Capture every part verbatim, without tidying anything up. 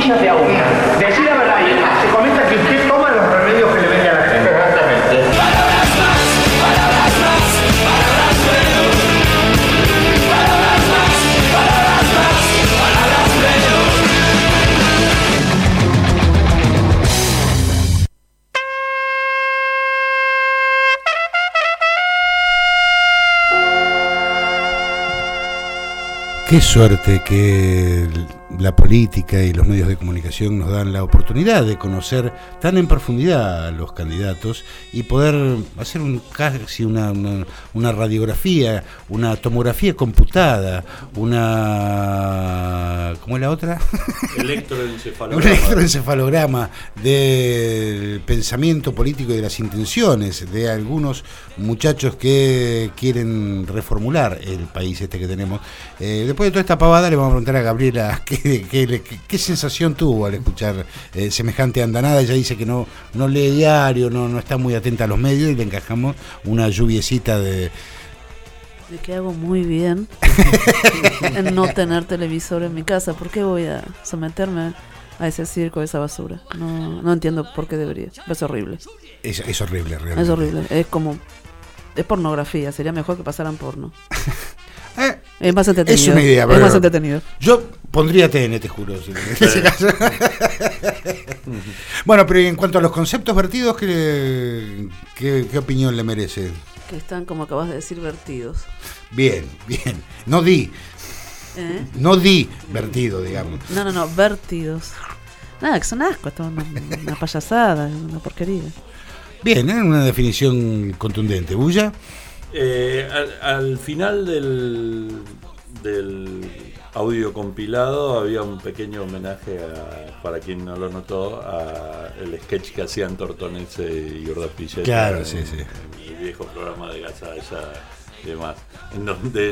de a una. Decí la verdad, y es más, se comenta que usted toma los remedios que le vende a la gente. Exactamente. Palabras más, palabras más, palabras menos. Palabras más, palabras más, palabras menos. Qué suerte que la política y los medios de comunicación nos dan la oportunidad de conocer tan en profundidad a los candidatos y poder hacer un, casi una, una, una radiografía, una tomografía computada, una... ¿cómo es la otra? Electroencefalograma. Un electroencefalograma del pensamiento político y de las intenciones de algunos muchachos que quieren reformular el país este que tenemos. Eh, después de toda esta pavada le vamos a preguntar a Gabriela qué, qué, qué, qué sensación tuvo al escuchar eh, semejante andanada. Ella dice que no, no lee diario, no, no está muy atenta a los medios y le encajamos una lluviecita de... De que hago muy bien en no tener televisor en mi casa. ¿Por qué voy a someterme a ese circo, a esa basura? No, no entiendo por qué debería. Es horrible. Es, es horrible, realmente. Es horrible. Es como... Es pornografía. Sería mejor que pasaran porno. Eh, es más entretenido. Es una idea, es más entretenido. Yo pondría T N, te juro. Si en ese caso. Bueno, pero en cuanto a los conceptos vertidos, ¿qué, qué, qué opinión le merece? Que están, como acabas de decir, vertidos. Bien, bien. No di. ¿Eh? No di vertido, digamos. No, no, no, vertidos. Nada, que son asco, esto es una, una payasada, una porquería. Bien, ¿eh? Una definición contundente. ¿Bulla? Eh, al, al final del, del audio compilado había un pequeño homenaje a, para quien no lo notó, a el sketch que hacían Tortonese y Urda Pilleta. Claro, en, sí, sí. en el viejo programa de Gasalla y demás, en donde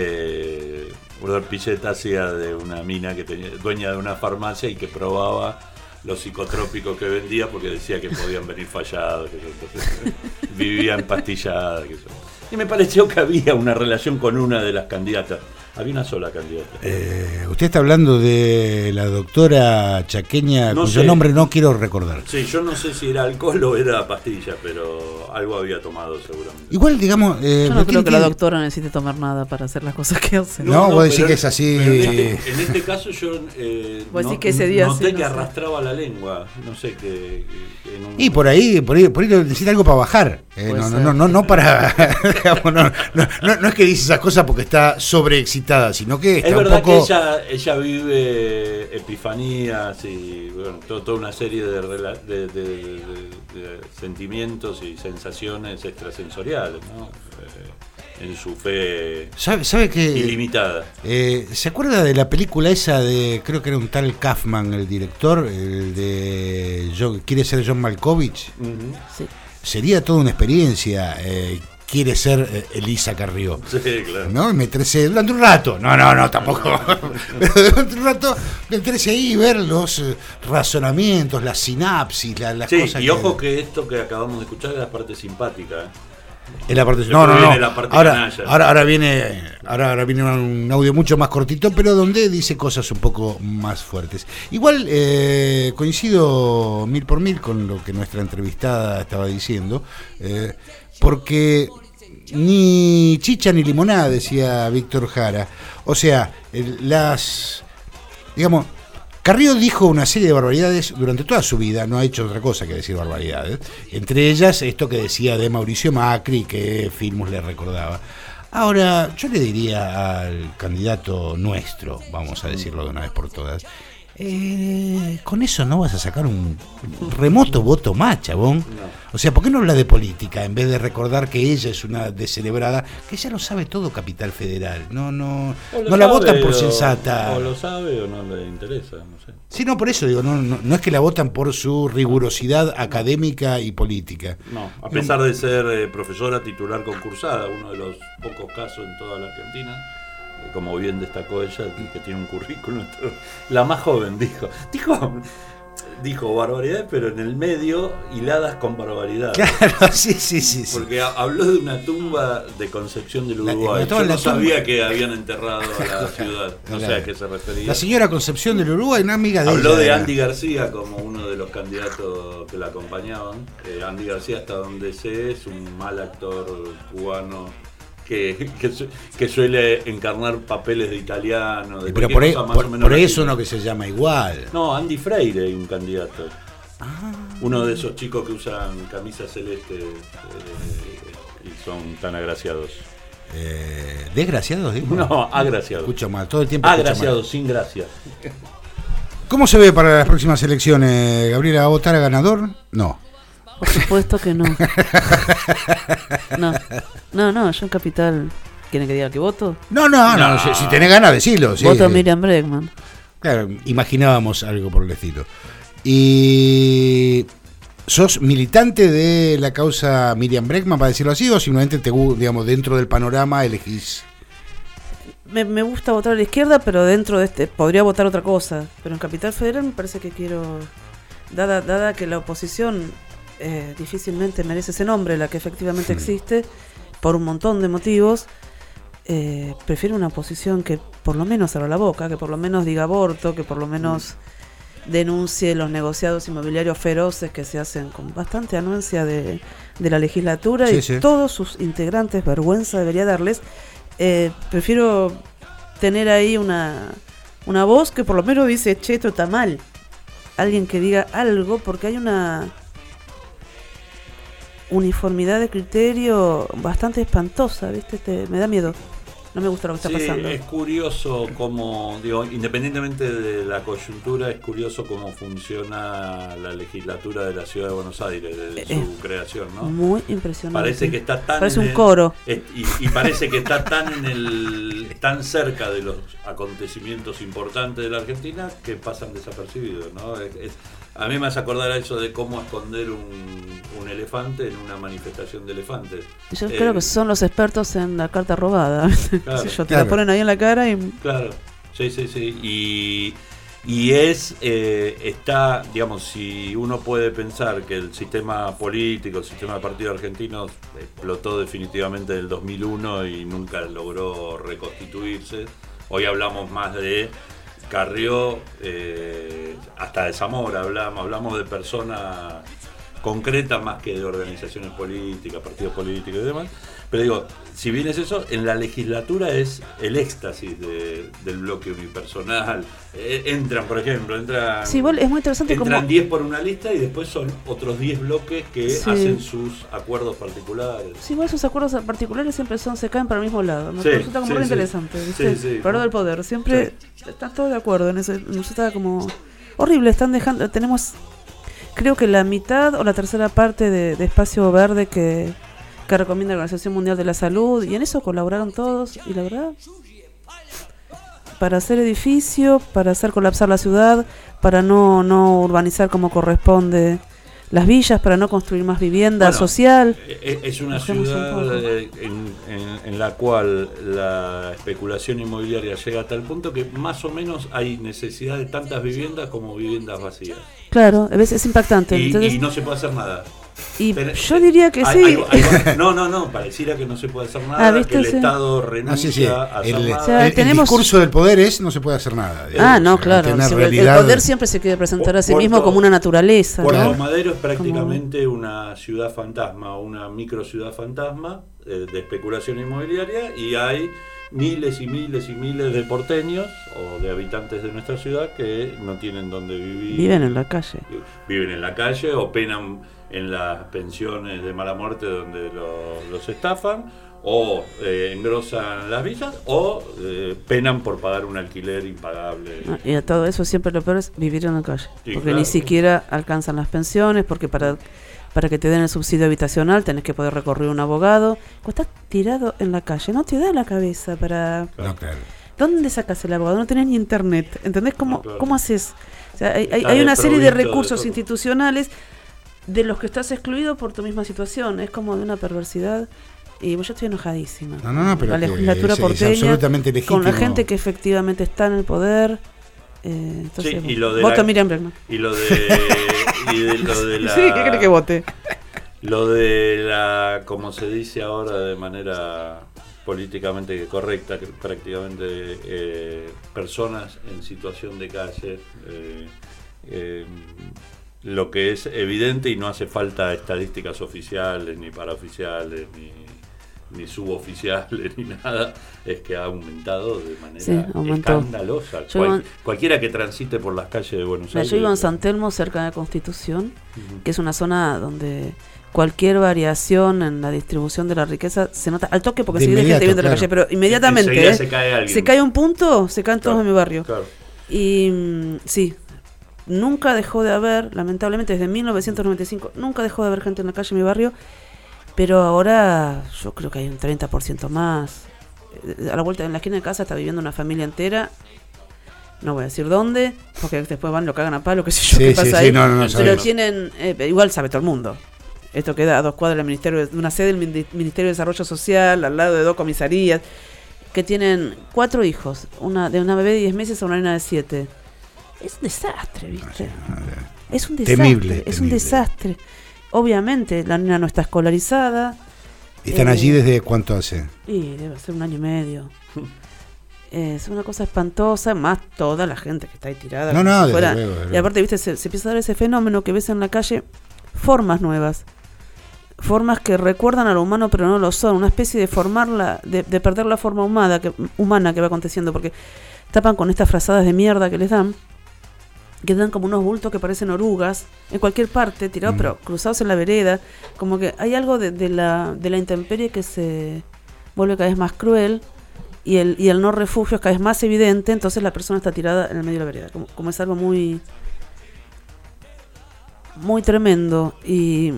eh, Urda Pilleta hacía de una mina que tenía, dueña de una farmacia y que probaba los psicotrópicos que vendía porque decía que podían venir fallados, que entonces vivía empastillada, que eso. Y me pareció que había una relación con una de las candidatas. Había una sola candidata. Eh, usted está hablando de la doctora chaqueña, no cuyo sé. nombre no quiero recordar. Sí, yo no sé si era alcohol o era pastilla, pero algo había tomado seguramente. Igual, digamos... Eh, Yo no creo que tiene... la doctora necesite tomar nada para hacer las cosas que hace. No, no, vos decís que es así... En este, en este caso yo eh, vos no, decís que ese día noté sí, que no arrastraba sé. la lengua. No sé, que... que en un... Y por ahí, por ahí, por ahí necesita algo para bajar. Eh, no, no, no, no, no para... digamos, no, no, no, no es que dice esas cosas porque está sobreexcitada, sino que está es un verdad poco... que ella, ella vive epifanías y bueno, todo, toda una serie de, rela- de, de, de, de sentimientos y sensaciones extrasensoriales, ¿no? Eh, en su fe ¿Sabe, sabe que, ilimitada. Eh, ¿Se acuerda de la película esa de, creo que era un tal Kaufman, el director, el de John, quiere ser John Malkovich? Uh-huh. Sí. Sería toda una experiencia. Eh, quiere ser eh, Elisa Carrió. Sí, claro. ¿No? Meterse durante un rato. No, no, no, tampoco. Pero durante un rato meterse ahí y ver los eh, razonamientos, las sinapsis, la, las sí, cosas. y que... ojo que esto que acabamos de escuchar es la parte simpática, ¿eh? Es la parte, Se no, no, viene no. la parte Ahora, canalla. ahora, ahora viene, ahora, ahora viene un audio mucho más cortito, pero donde dice cosas un poco más fuertes. Igual eh, coincido mil por mil con lo que nuestra entrevistada estaba diciendo, eh, porque ni chicha ni limonada, decía Víctor Jara. O sea, el, las, digamos. Carrió dijo una serie de barbaridades durante toda su vida, no ha hecho otra cosa que decir barbaridades. Entre ellas, esto que decía de Mauricio Macri, que Filmus le recordaba. Ahora, yo le diría al candidato nuestro, vamos a decirlo de una vez por todas, eh, con eso no vas a sacar un remoto voto más, chabón. No. O sea, ¿por qué no habla de política en vez de recordar que ella es una descerebrada, que ella lo sabe todo, Capital Federal? No, no, no la votan por o, sensata. O lo sabe o no le interesa, no sé. Sí, no, por eso digo, no, no, no es que la votan por su rigurosidad académica y política. No, a pesar de ser eh, profesora titular concursada, uno de los pocos casos en toda la Argentina, eh, como bien destacó ella, que tiene un currículum, la más joven, dijo. Dijo, dijo barbaridades, pero en el medio hiladas con barbaridades. Claro, sí, sí, sí. sí. Porque ha- habló de una tumba de Concepción del La- Uruguay. estaba Yo en no la tumba. sabía que habían enterrado a la ciudad. No sé a qué se refería. La señora Concepción del Uruguay, una amiga de Habló ella. de era. Andy García como uno de los candidatos que la acompañaban. Eh, Andy García, hasta donde sé, es un mal actor cubano que, que, su- que suele encarnar papeles de italiano. De Pero cualquier por, e- cosa más por- o menos por eso latina. no que se llama igual. No, Andy Freire hay un candidato. Ah. Uno de esos chicos que usan camisa celeste eh, y son tan agraciados. Eh, ¿Desgraciados, digo? No, agraciados. Escucho mal, todo el tiempo escucho mal. Agraciados, sin gracia. ¿Cómo se ve para las próximas elecciones? ¿Gabriela va a votar a ganador? No. Por supuesto que no. No, no, no, yo en Capital. ¿Quieren que diga que voto? No, no, no, No. si, si tenés ganas, decilo. Sí, voto a sí. Miriam Bregman. Claro, imaginábamos algo por el estilo. ¿Y sos militante de la causa Miriam Bregman, para decirlo así, o simplemente te, gu- digamos, dentro del panorama elegís? Me, me gusta votar a la izquierda, pero dentro de este podría votar otra cosa. Pero en Capital Federal me parece que quiero, dada, dada que la oposición eh, difícilmente merece ese nombre, la que efectivamente existe, por un montón de motivos, eh, prefiero una oposición que por lo menos abra la boca, que por lo menos diga aborto, que por lo menos denuncie los negociados inmobiliarios feroces que se hacen con bastante anuencia de, de la legislatura, Sí, y sí. todos sus integrantes, vergüenza debería darles. Eh, prefiero tener ahí una, una voz que por lo menos dice, che, esto está mal. Alguien que diga algo, porque hay una uniformidad de criterio bastante espantosa, ¿viste? Te- me da miedo. No me gusta lo que está Sí, pasando. es curioso cómo, digo, independientemente de la coyuntura, es curioso cómo funciona la legislatura de la Ciudad de Buenos Aires desde Eh, su creación, ¿no? Muy impresionante. Parece que está tan Parece en un el- coro. es- y, y parece que está tan en el tan cerca de los acontecimientos importantes de la Argentina que pasan desapercibidos, ¿no? Es- es- a mí me hace acordar a eso de cómo esconder un, un elefante en una manifestación de elefantes. Yo Eh, creo que son los expertos en la carta robada. Claro. Qué sé yo, te Claro. la ponen ahí en la cara y Claro, sí, sí, sí. Y, y es, eh, está, digamos, si uno puede pensar que el sistema político, el sistema de partidos argentinos explotó definitivamente en el dos mil uno y nunca logró reconstituirse, hoy hablamos más de Carrió, eh, hasta de Zamora hablamos, hablamos de personas concretas más que de organizaciones políticas, partidos políticos y demás. Pero digo, si bien es eso, en la legislatura es el éxtasis de- del bloque unipersonal. Eh, entran, por ejemplo, entran sí, igual es muy interesante entran como diez por una lista y después son otros diez bloques que Sí. hacen sus acuerdos particulares. sí, igual sus acuerdos particulares siempre son se caen para el mismo lado. Me Sí, resulta como sí, muy sí. interesante, ¿viste? Sí, sí. Para del poder, siempre están todos de acuerdo en eso. Nos está como horrible, están dejando, tenemos creo que la mitad o la tercera parte de, de espacio verde que, que recomienda la Organización Mundial de la Salud, y en eso colaboraron todos, y la verdad, para hacer edificio, para hacer colapsar la ciudad, para no, no urbanizar como corresponde las villas, para no construir más vivienda Bueno, social. Eh, Es una Bajemos un ciudad poco. eh, en, en- en la cual la especulación inmobiliaria llega a tal punto que más o menos hay necesidad de tantas viviendas como viviendas vacías. Claro, a veces es impactante. Y, Entonces, y no se puede hacer nada. y Pero, yo eh, diría que hay- sí. hay- hay- no, no, no, pareciera que no se puede hacer nada, Ah, ¿viste? que el Sí. Estado Ah, renuncia sí, sí. a hacer El, nada. O sea, el- el tenemos- discurso del poder es no se puede hacer nada. digamos. Ah, no, Hay que claro. tener sí, el- realidad- el poder siempre se quiere presentar a sí Puerto- mismo como una naturaleza, Puerto ¿no? Madero es prácticamente una ciudad fantasma, una micro ciudad fantasma eh, de especulación inmobiliaria, y hay miles y miles y miles de porteños o de habitantes de nuestra ciudad que no tienen dónde vivir. Viven en la calle. Viven en la calle o penan en las pensiones de mala muerte donde lo- los estafan, o eh, engrosan las villas, o eh, penan por pagar un alquiler impagable. Ah, y a todo eso siempre lo peor es vivir en la calle. Sí, porque claro. ni siquiera alcanzan las pensiones, porque para, para que te den el subsidio habitacional tenés que poder recurrir a un abogado. Cuando estás tirado en la calle, no te da la cabeza para... No, claro. ¿Dónde sacas el abogado? No tenés ni internet. ¿Entendés cómo, No, claro. cómo haces? O sea, hay, hay- Está hay una serie de desprovisto de recursos todo. institucionales de los que estás excluido por tu misma situación. Es como de una perversidad. Y yo estoy enojadísima. No, no, no, pero la que legislatura es- es porteña, absolutamente legítimo. con la gente que efectivamente está en el poder. Eh, entonces, Sí, y lo de voto la- Miriam Bregman. Y lo de, y de lo de la... Sí, ¿qué cree que vote? Lo de la, como se dice ahora de manera políticamente correcta, que prácticamente eh, personas en situación de calle, eh, eh, lo que es evidente y no hace falta estadísticas oficiales, ni paraoficiales, ni, ni suboficiales, ni nada, es que ha aumentado de manera Sí, aumentó. escandalosa. Yo Cual- iba- cualquiera que transite por las calles de Buenos Mira, Aires. yo vivo en San Telmo, cerca de la Constitución, Ujú. que es una zona donde cualquier variación en la distribución de la riqueza se nota al toque porque De se vive gente inmediato, viendo la claro. calle, pero inmediatamente Enseguida ¿eh? se cae alguien. se cae un punto, se caen todos Claro, en mi barrio. Claro. Y mm, sí, nunca dejó de haber, lamentablemente desde mil novecientos noventa y cinco, nunca dejó de haber gente en la calle en mi barrio, pero ahora yo creo que hay un treinta por ciento más. Eh, A la vuelta, en la esquina de casa está viviendo una familia entera. No voy a decir dónde, porque después van, lo cagan a palo, qué sé yo, Sí, qué sí, pasa sí, ahí. no, no, no Pero sabemos. tienen, eh, igual sabe todo el mundo. Esto queda a dos cuadras del Ministerio, de una sede del Mini- Ministerio de Desarrollo Social, al lado de dos comisarías, que tienen cuatro hijos, una de una bebé de diez meses a una nena de siete. Es un desastre, ¿viste? Es un desastre, Temible, es un temible. desastre. Obviamente, la nena no está escolarizada. ¿Están Eh, allí desde cuánto hace? Y debe ser un año y medio. Es una cosa espantosa, más toda la gente que está ahí tirada. No, como no, si desde fuera- luego, desde Y luego. aparte, viste, se, se empieza a dar ese fenómeno que ves en la calle, formas nuevas. Formas que recuerdan a lo humano pero no lo son. Una especie de formarla, de, de perder la forma humana que, humana que va aconteciendo. Porque tapan con estas frazadas de mierda que les dan. Que dan como unos bultos que parecen orugas en cualquier parte, tirados, Mm. pero cruzados en la vereda. Como que hay algo de, de la, de la intemperie que se vuelve cada vez más cruel y el, y el no refugio es cada vez más evidente. Entonces la persona está tirada en el medio de la vereda. Como, como es algo muy, muy tremendo. Y,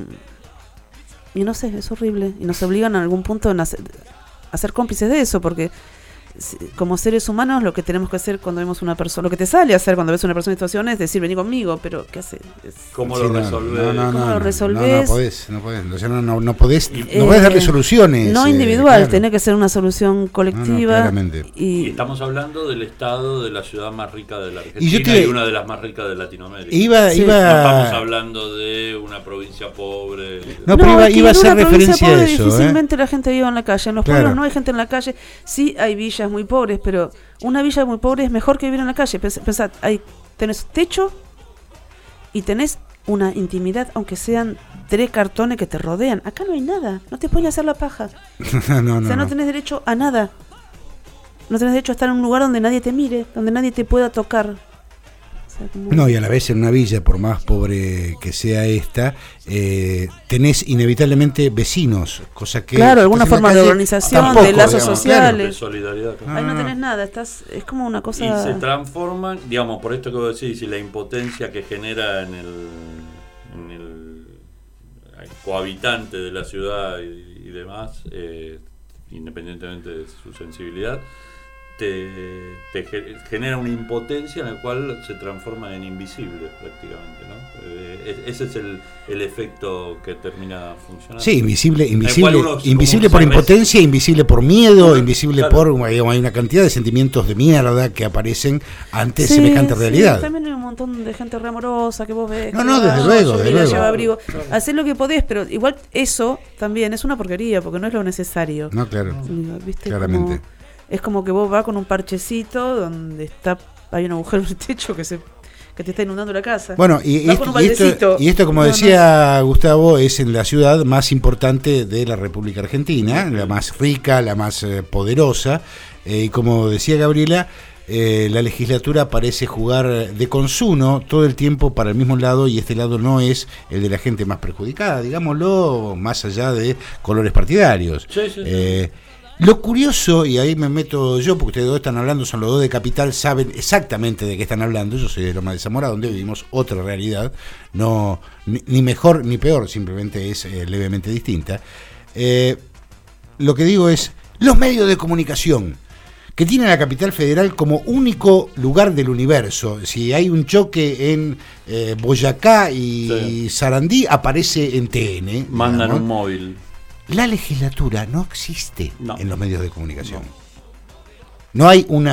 y no sé, es horrible. Y nos obligan a algún punto a nacer- a ser cómplices de eso, porque si- como seres humanos lo que tenemos que hacer cuando vemos una persona, lo que te sale a hacer cuando ves una persona en situación es decir, vení conmigo, pero ¿qué hace? Es- ¿Cómo Sí, lo no, resolvés? No, no, ¿Cómo no, lo no, resolvés? No, no podés, no podés. O sea, no, no, no podés, no Eh, podés darle soluciones. no eh, individual, claro. tiene que ser una solución colectiva. claramente. Y y estamos hablando del estado de la ciudad más rica de la Argentina Y y, yo te- una de las más ricas de Latinoamérica. Iba, Sí. No estamos iba, hablando de una provincia pobre. No, pero iba- es que iba a en hacer una provincia referencia a pobre eso, difícilmente la gente vive en la calle. En los Claro. pueblos no hay gente en la calle. Sí hay villas muy pobres, pero una villa muy pobre es mejor que vivir en la calle. Pens- Pensad, hay, tenés techo y tenés una intimidad, aunque sean tres cartones que te rodean. Acá no hay nada, no te pueden hacer la paja. no, no, O sea, no no. tenés derecho a nada. No tenés derecho a estar en un lugar donde nadie te mire, donde nadie te pueda tocar. O sea, como- No, y a la vez en una villa, por más pobre que sea esta, eh, tenés inevitablemente vecinos, cosa que... Claro, si alguna estás en la forma de calle, organización, tampoco, de lazos digamos, sociales. De solidaridad. claro. Ahí no no, no. tenés nada, estás, es como una cosa... Y se transforman, digamos, por esto que vos decís, y la impotencia que genera en el, en el cohabitante de la ciudad y, y demás, eh, independientemente de su sensibilidad, te, te ge- genera una impotencia en la cual se transforma en invisible prácticamente, ¿no? Eh, es- ese es el, el efecto que termina funcionando. Sí, invisible, cual invisible, uno, invisible como por se impotencia, invisible por miedo, Claro, invisible claro. por, digamos, hay una cantidad de sentimientos de mierda que aparecen ante Sí, semejante sí, realidad. también hay un montón de gente re amorosa que vos ves. No, que no, va, desde luego, yo desde vi, la luego. lleva abrigo. Hacés lo que podés, pero igual eso también es una porquería, porque no es lo necesario. No, claro, ¿Viste? claramente. Como- es como que vos vas con un parchecito donde está hay un agujero en el techo que se que te está inundando la casa. Bueno, y, Vas y- con un y esto, baldecito. y esto, como No, no. decía Gustavo, es en la ciudad más importante de la República Argentina, la más rica, la más eh, poderosa, eh, y como decía Gabriela, eh, la legislatura parece jugar de consuno todo el tiempo para el mismo lado, y este lado no es el de la gente más perjudicada, digámoslo, más allá de colores partidarios. Sí, sí, sí. Eh, Lo curioso, y ahí me meto yo, porque ustedes dos están hablando, son los dos de Capital, saben exactamente de qué están hablando. Yo soy de Loma de Zamora, donde vivimos otra realidad, no ni, ni mejor ni peor, simplemente es eh, levemente distinta. Eh, lo que digo es, los medios de comunicación, que tienen a la Capital Federal como único lugar del universo. Si hay un choque en eh, Boyacá y Sí. Sarandí, aparece en T N. Mandan digamos. un móvil. La legislatura no existe No. en los medios de comunicación. No hay una,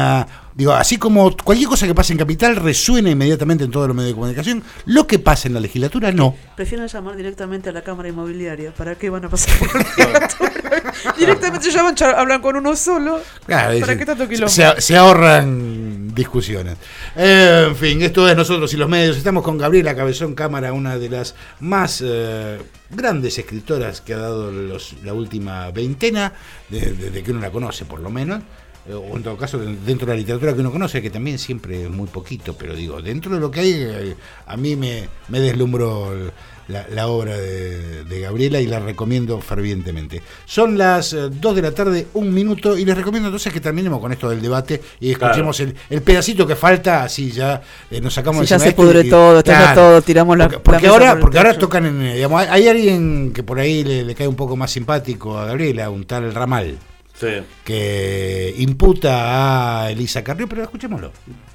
Digo, así como cualquier cosa que pase en Capital resuena inmediatamente en todos los medios de comunicación, lo que pasa en la legislatura no. Prefieren llamar directamente a la Cámara Inmobiliaria. ¿Para qué van a pasar por la legislatura? Directamente llaman, char- hablan con uno solo. Claro, ¿Para es- qué tanto quilombo? Se, se ahorran discusiones. Eh, en fin, esto es Nosotros y los Medios. Estamos con Gabriela Cabezón Cámara, una de las más eh, grandes escritoras que ha dado los, la última veintena, desde de, de que uno la conoce por lo menos. O en todo caso dentro de la literatura que uno conoce, que también siempre es muy poquito, pero digo, dentro de lo que hay, eh, a mí me, me deslumbró la, la obra de, de Gabriela y la recomiendo fervientemente. Son las eh, dos de la tarde, un minuto, y les recomiendo entonces que terminemos con esto del debate y escuchemos Claro. el, el pedacito que falta, así ya eh, nos sacamos Sí, ya encima se esto pudre y- todo, está ya todo, tiramos la- porque, la porque mesa ahora, por el porque ahora techo. tocan en, eh, digamos, hay, hay alguien que por ahí le, le cae un poco más simpático a Gabriela, un tal Ramal, Sí. que imputa a Elisa Carrió, pero escuchémoslo.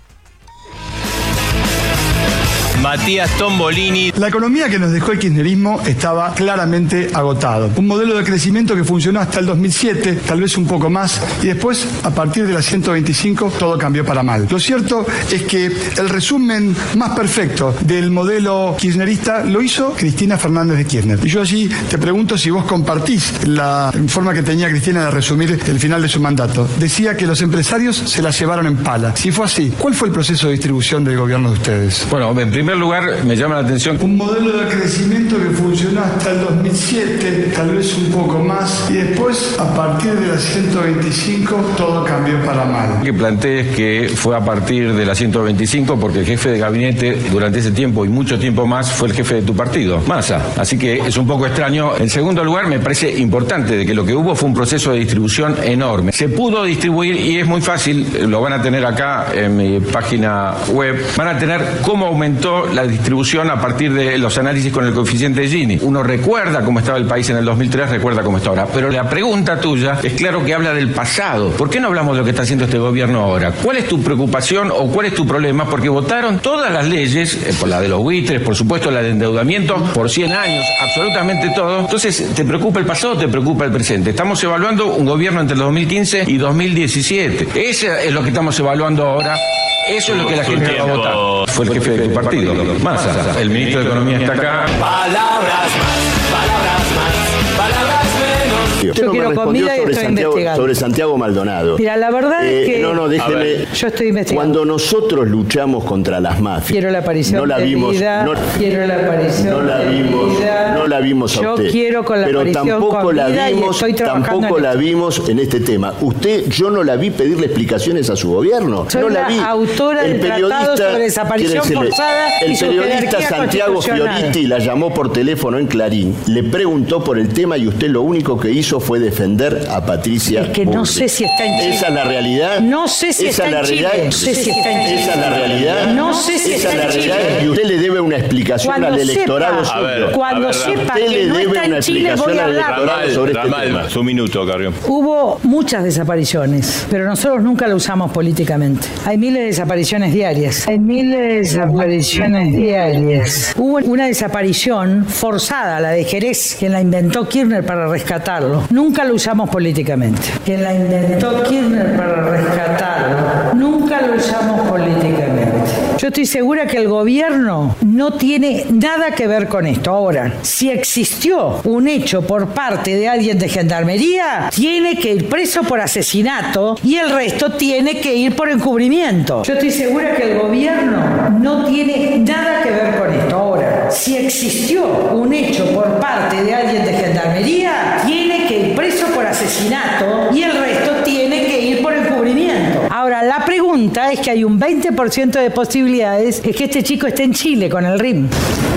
Matías Tombolini. La economía que nos dejó el kirchnerismo estaba claramente agotado. Un modelo de crecimiento que funcionó hasta el dos mil siete, tal vez un poco más, y después, a partir de la ciento veinticinco, todo cambió para mal. Lo cierto es que el resumen más perfecto del modelo kirchnerista lo hizo Cristina Fernández de Kirchner. Y yo allí te pregunto si vos compartís la forma que tenía Cristina de resumir el final de su mandato. Decía que los empresarios se la llevaron en pala. Si fue así, ¿cuál fue el proceso de distribución del gobierno de ustedes? Bueno, en primer lugar, me llama la atención Un modelo de crecimiento que funcionó hasta el dos mil siete, tal vez un poco más, y después, a partir de la ciento veinticinco, todo cambió para mal. que plantees que fue a partir de la ciento veinticinco porque el jefe de gabinete durante ese tiempo y mucho tiempo más fue el jefe de tu partido, Massa. Así que es un poco extraño. En segundo lugar, me parece importante de que lo que hubo fue un proceso de distribución enorme. Se pudo distribuir y es muy fácil, lo van a tener acá en mi página web, van a tener cómo aumentó la distribución a partir de los análisis con el coeficiente de Gini. Uno recuerda cómo estaba el país en el dos mil tres, recuerda cómo está ahora. Pero la pregunta tuya es claro que habla del pasado. ¿Por qué no hablamos de lo que está haciendo este gobierno ahora? ¿Cuál es tu preocupación o cuál es tu problema? Porque votaron todas las leyes, eh, por la de los buitres, por supuesto la de endeudamiento, por cien años, absolutamente todo. Entonces, ¿te preocupa el pasado o te preocupa el presente? Estamos evaluando un gobierno entre el dos mil quince y dos mil diecisiete. Eso es lo que estamos evaluando ahora. Eso es lo que la gente va a votar. Fue el jefe de tu partido, Massa. El ministro de Economía está acá. Palabras más, palabras más, palabras menos. Usted Yo no me quiero respondió comida y sobre estoy Santiago, investigando. sobre Santiago Maldonado. Mira, la verdad Eh, es que no, no, déjeme. yo estoy investigando. Cuando nosotros luchamos contra las mafias, Quiero la aparición no la de vimos, vida, no, quiero la aparición no la de vimos, vida. no la vimos a Yo usted. quiero con la pero aparición tampoco con la vida y vimos, estoy trabajando tampoco en la esto. vimos en este tema. Usted, yo no la vi pedirle explicaciones a su gobierno. Soy no la la vi. autora del tratado sobre desaparición quiere decirle, forzada y el su periodista jerarquía Santiago constitucional. Fioriti la llamó por teléfono en Clarín, le preguntó por el tema y usted lo único que hizo fue defender a Patricia. Es que no Bullrich. sé si está en Chile. Esa es la realidad. No sé si Esa está es la en Chile. realidad. No sé si está en Chile. Esa es la realidad. No sé si Esa está es la en Chile. realidad. Y usted le debe una explicación Cuando al electorado sepa, suyo. A ver, Cuando a ver, sepa usted que le no debe está una en Chile, explicación voy a al hablar. electorado sobre este tema. Ramal, su minuto, Carrión. Hubo muchas desapariciones, pero nosotros nunca lo usamos políticamente. Hay miles de desapariciones diarias. Hay miles de desapariciones diarias. Hubo una desaparición forzada, la de Jerez, quien la inventó Kirchner para rescatarlo. Nunca lo usamos políticamente. Quien la inventó Kirchner para rescatarlo. Nunca lo usamos políticamente. Yo estoy segura que el gobierno no tiene nada que ver con esto. Ahora, si existió un hecho por parte de alguien de Gendarmería, tiene que ir preso por asesinato y el resto tiene que ir por encubrimiento. Yo estoy segura que el gobierno no tiene nada que ver con esto. Ahora, si existió un hecho por parte de alguien de Gendarmería, tiene que ir preso por asesinato y el resto tiene que ir por encubrimiento. Ahora, la pregunta es que hay un veinte por ciento de posibilidades de que este chico esté en Chile con el R I M.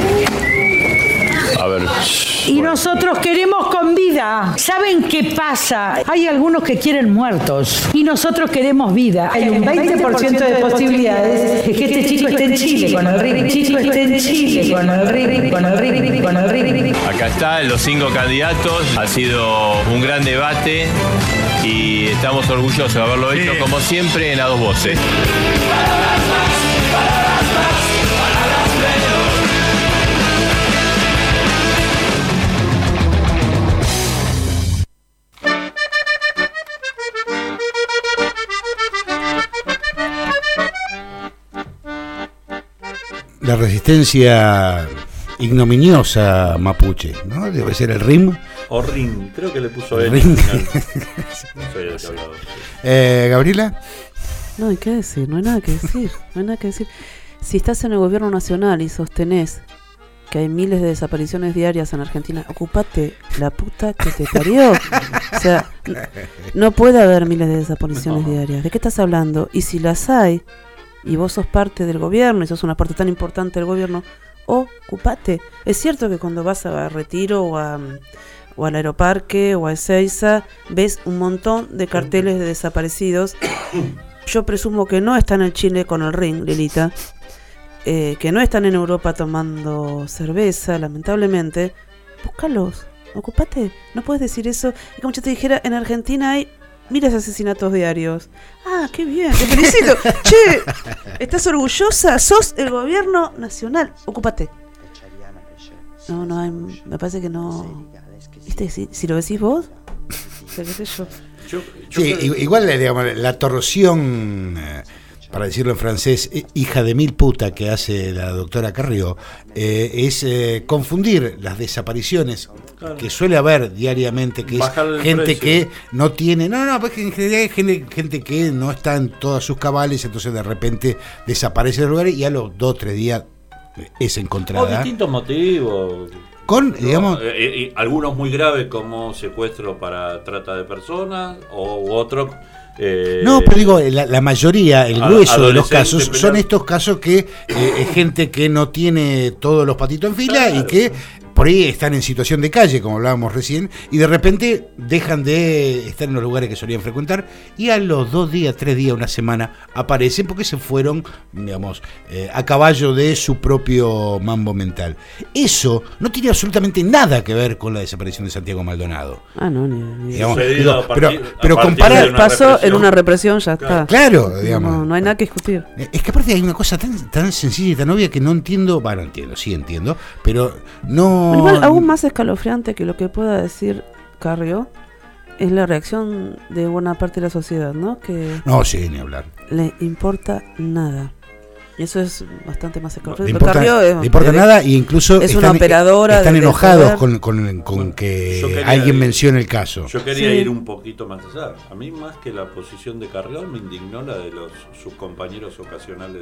A ver. Y nosotros queremos con vida. ¿Saben qué pasa? Hay algunos que quieren muertos y nosotros queremos vida. Hay un veinte por ciento de posibilidades de que este chico esté en Chile con el R I M. Chico esté en Chile con el R I M, con el R I M, con el R I M. Acá están los cinco candidatos. Ha sido un gran debate y estamos orgullosos de haberlo hecho, como siempre, en a dos voces. Palabras más, palabras más, palabras menos. la resistencia ignominiosa mapuche, ¿no? Debe ser el R I M. O R I M, creo que le puso El él. R I M. No sé de qué hablaba. Eh, Gabriela. No hay que decir, no hay nada que decir, no hay nada que decir. Si estás en el gobierno nacional y sostenés que hay miles de desapariciones diarias en Argentina, ocupate la puta que te parió. O sea, n- no puede haber miles de desapariciones No. diarias. ¿De qué estás hablando? Y si las hay, y vos sos parte del gobierno, y sos una parte tan importante del gobierno, ocupate. Es cierto que cuando vas a Retiro o a... o al Aeroparque o a Ezeiza, ves un montón de carteles de desaparecidos. Yo presumo que no están en Chile con el ring, Lilita, eh, que no están en Europa tomando cerveza, lamentablemente. Búscalos, ocupate. No puedes decir eso. Es como si yo te dijera, en Argentina hay miles de asesinatos diarios. Ah, qué bien, te felicito. Che, ¿estás orgullosa? Sos el gobierno nacional. Ocupate. No, no, hay, me parece que no. ¿Viste? Si, si lo decís vos, o sea, qué sé yo. Yo, yo Sí, creo- i- igual digamos, la torsión, eh, para decirlo en francés, eh, hija de mil puta que hace la doctora Carrió, eh, es eh, confundir las desapariciones Claro. que suele haber diariamente, que Bajarle es el gente precio. que no tiene, no, no, porque en general hay gente, gente que no está en todas sus cabales, entonces de repente desaparece del lugar y a los dos o tres días es O encontrada. distintos motivos. Con, No, digamos, eh, eh, algunos muy graves como secuestro para trata de personas o otros eh, no, pero digo, la, la mayoría, el a- grueso de los adolescente, casos pero- son estos casos que eh, es gente que no tiene todos los patitos en fila Claro. y que por ahí están en situación de calle, como hablábamos recién, y de repente dejan de estar en los lugares que solían frecuentar y a los dos días, tres días, una semana aparecen porque se fueron, digamos, eh, a caballo de su propio mambo mental. Eso no tiene absolutamente nada que ver con la desaparición de Santiago Maldonado. Ah, no, ni, ni Digamos, Sucedido digo, a partir- pero a pero partir comparar, de una pasó en represión. una represión, ya Claro. está. claro, digamos. No, no hay nada que discutir. Es que aparte hay una cosa tan, tan sencilla y tan obvia que no entiendo, bueno, entiendo, sí entiendo, pero no... Bueno, igual, aún más escalofriante que lo que pueda decir Carrió es la reacción de buena parte de la sociedad, ¿no? Que No, sí, ni hablar. le importa nada. Y eso es bastante más Le escalofriante. importa, Carrió es- le importa es- nada y incluso es una están, operadora están de- de enojados poder. con, con, con que Yo quería alguien ir- mencione el caso. Yo quería Sí. ir un poquito más allá. A mí más que la posición de Carrión me indignó la de los sus compañeros ocasionales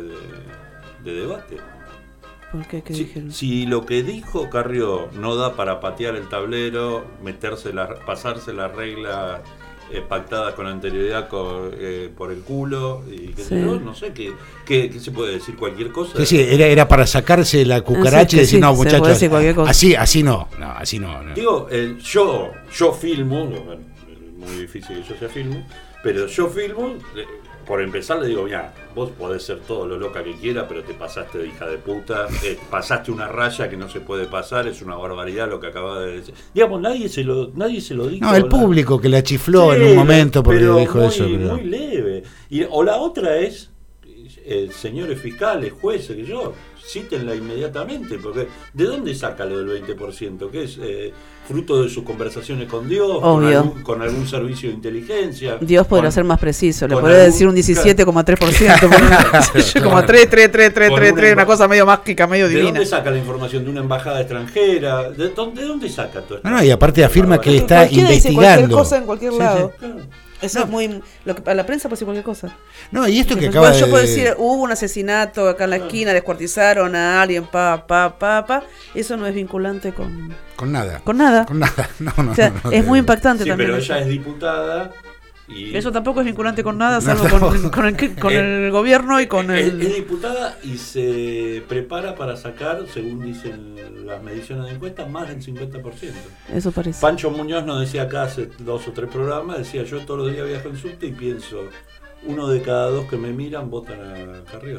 de, de debate. ¿Por qué? ¿Qué Si, dijeron? si lo que dijo Carrió no da para patear el tablero, meterse la, pasarse las reglas eh, pactadas con anterioridad con, eh, por el culo y qué sé Sí. yo, no sé qué, qué, qué se puede decir, cualquier cosa. Sí, sí, era, era para sacarse la cucaracha sí, y decir, sí, no, se puede muchachos, decir cualquier cosa. así, así no, no, así no. no. Digo, eh, yo, yo filmo, bueno, es muy difícil que yo sea filmo, pero yo filmo, eh, por empezar le digo, mira, vos podés ser todo lo loca que quiera, pero te pasaste de hija de puta, eh, pasaste una raya que no se puede pasar, es una barbaridad lo que acabas de decir. Digamos, nadie se lo, nadie se lo dijo. No, el la- público que la chifló Sí, en un momento porque pero dijo muy, eso. Pero... muy leve. Y, o la otra es, eh, señores fiscales, jueces, que yo, cítenla inmediatamente, porque ¿de dónde saca lo del veinte por ciento? ¿Qué es? Eh, ¿Fruto de sus conversaciones con Dios? Con Obvio. algún, con algún servicio de inteligencia? Dios podrá con- ser más preciso, le con podría algún- decir un diecisiete coma tres por ciento, como tres, tres, tres, tres, Con tres, una tres, una emba- cosa medio mágica, medio ¿De divina. dónde saca la información? ¿De una embajada extranjera? ¿De dónde, de dónde saca todo esto? No, no, y aparte afirma que está Cualquiera dice cualquier investigando. cosa en cualquier Sí, lado. sí. Eso es muy. Lo que, a la prensa puede decir cualquier cosa. No, y esto que Pues, acaba bueno, yo de... puedo decir, hubo un asesinato acá en la esquina, descuartizaron a alguien, pa, pa, pa, pa. Eso no es vinculante con, Con nada. con nada. Con nada. No, no, O sea, no, no, es no. muy impactante Sí, también. pero eso. ella es diputada y... Eso tampoco es vinculante con nada, No, salvo no. con, con el, con el gobierno y con Es, el. es diputada y se prepara para sacar, según dicen las mediciones de encuestas, más del cincuenta por ciento. Eso parece. Pancho Muñoz nos decía acá hace dos o tres programas, decía yo todos los días viajo en subte y pienso, uno de cada dos que me miran votan a Carrió.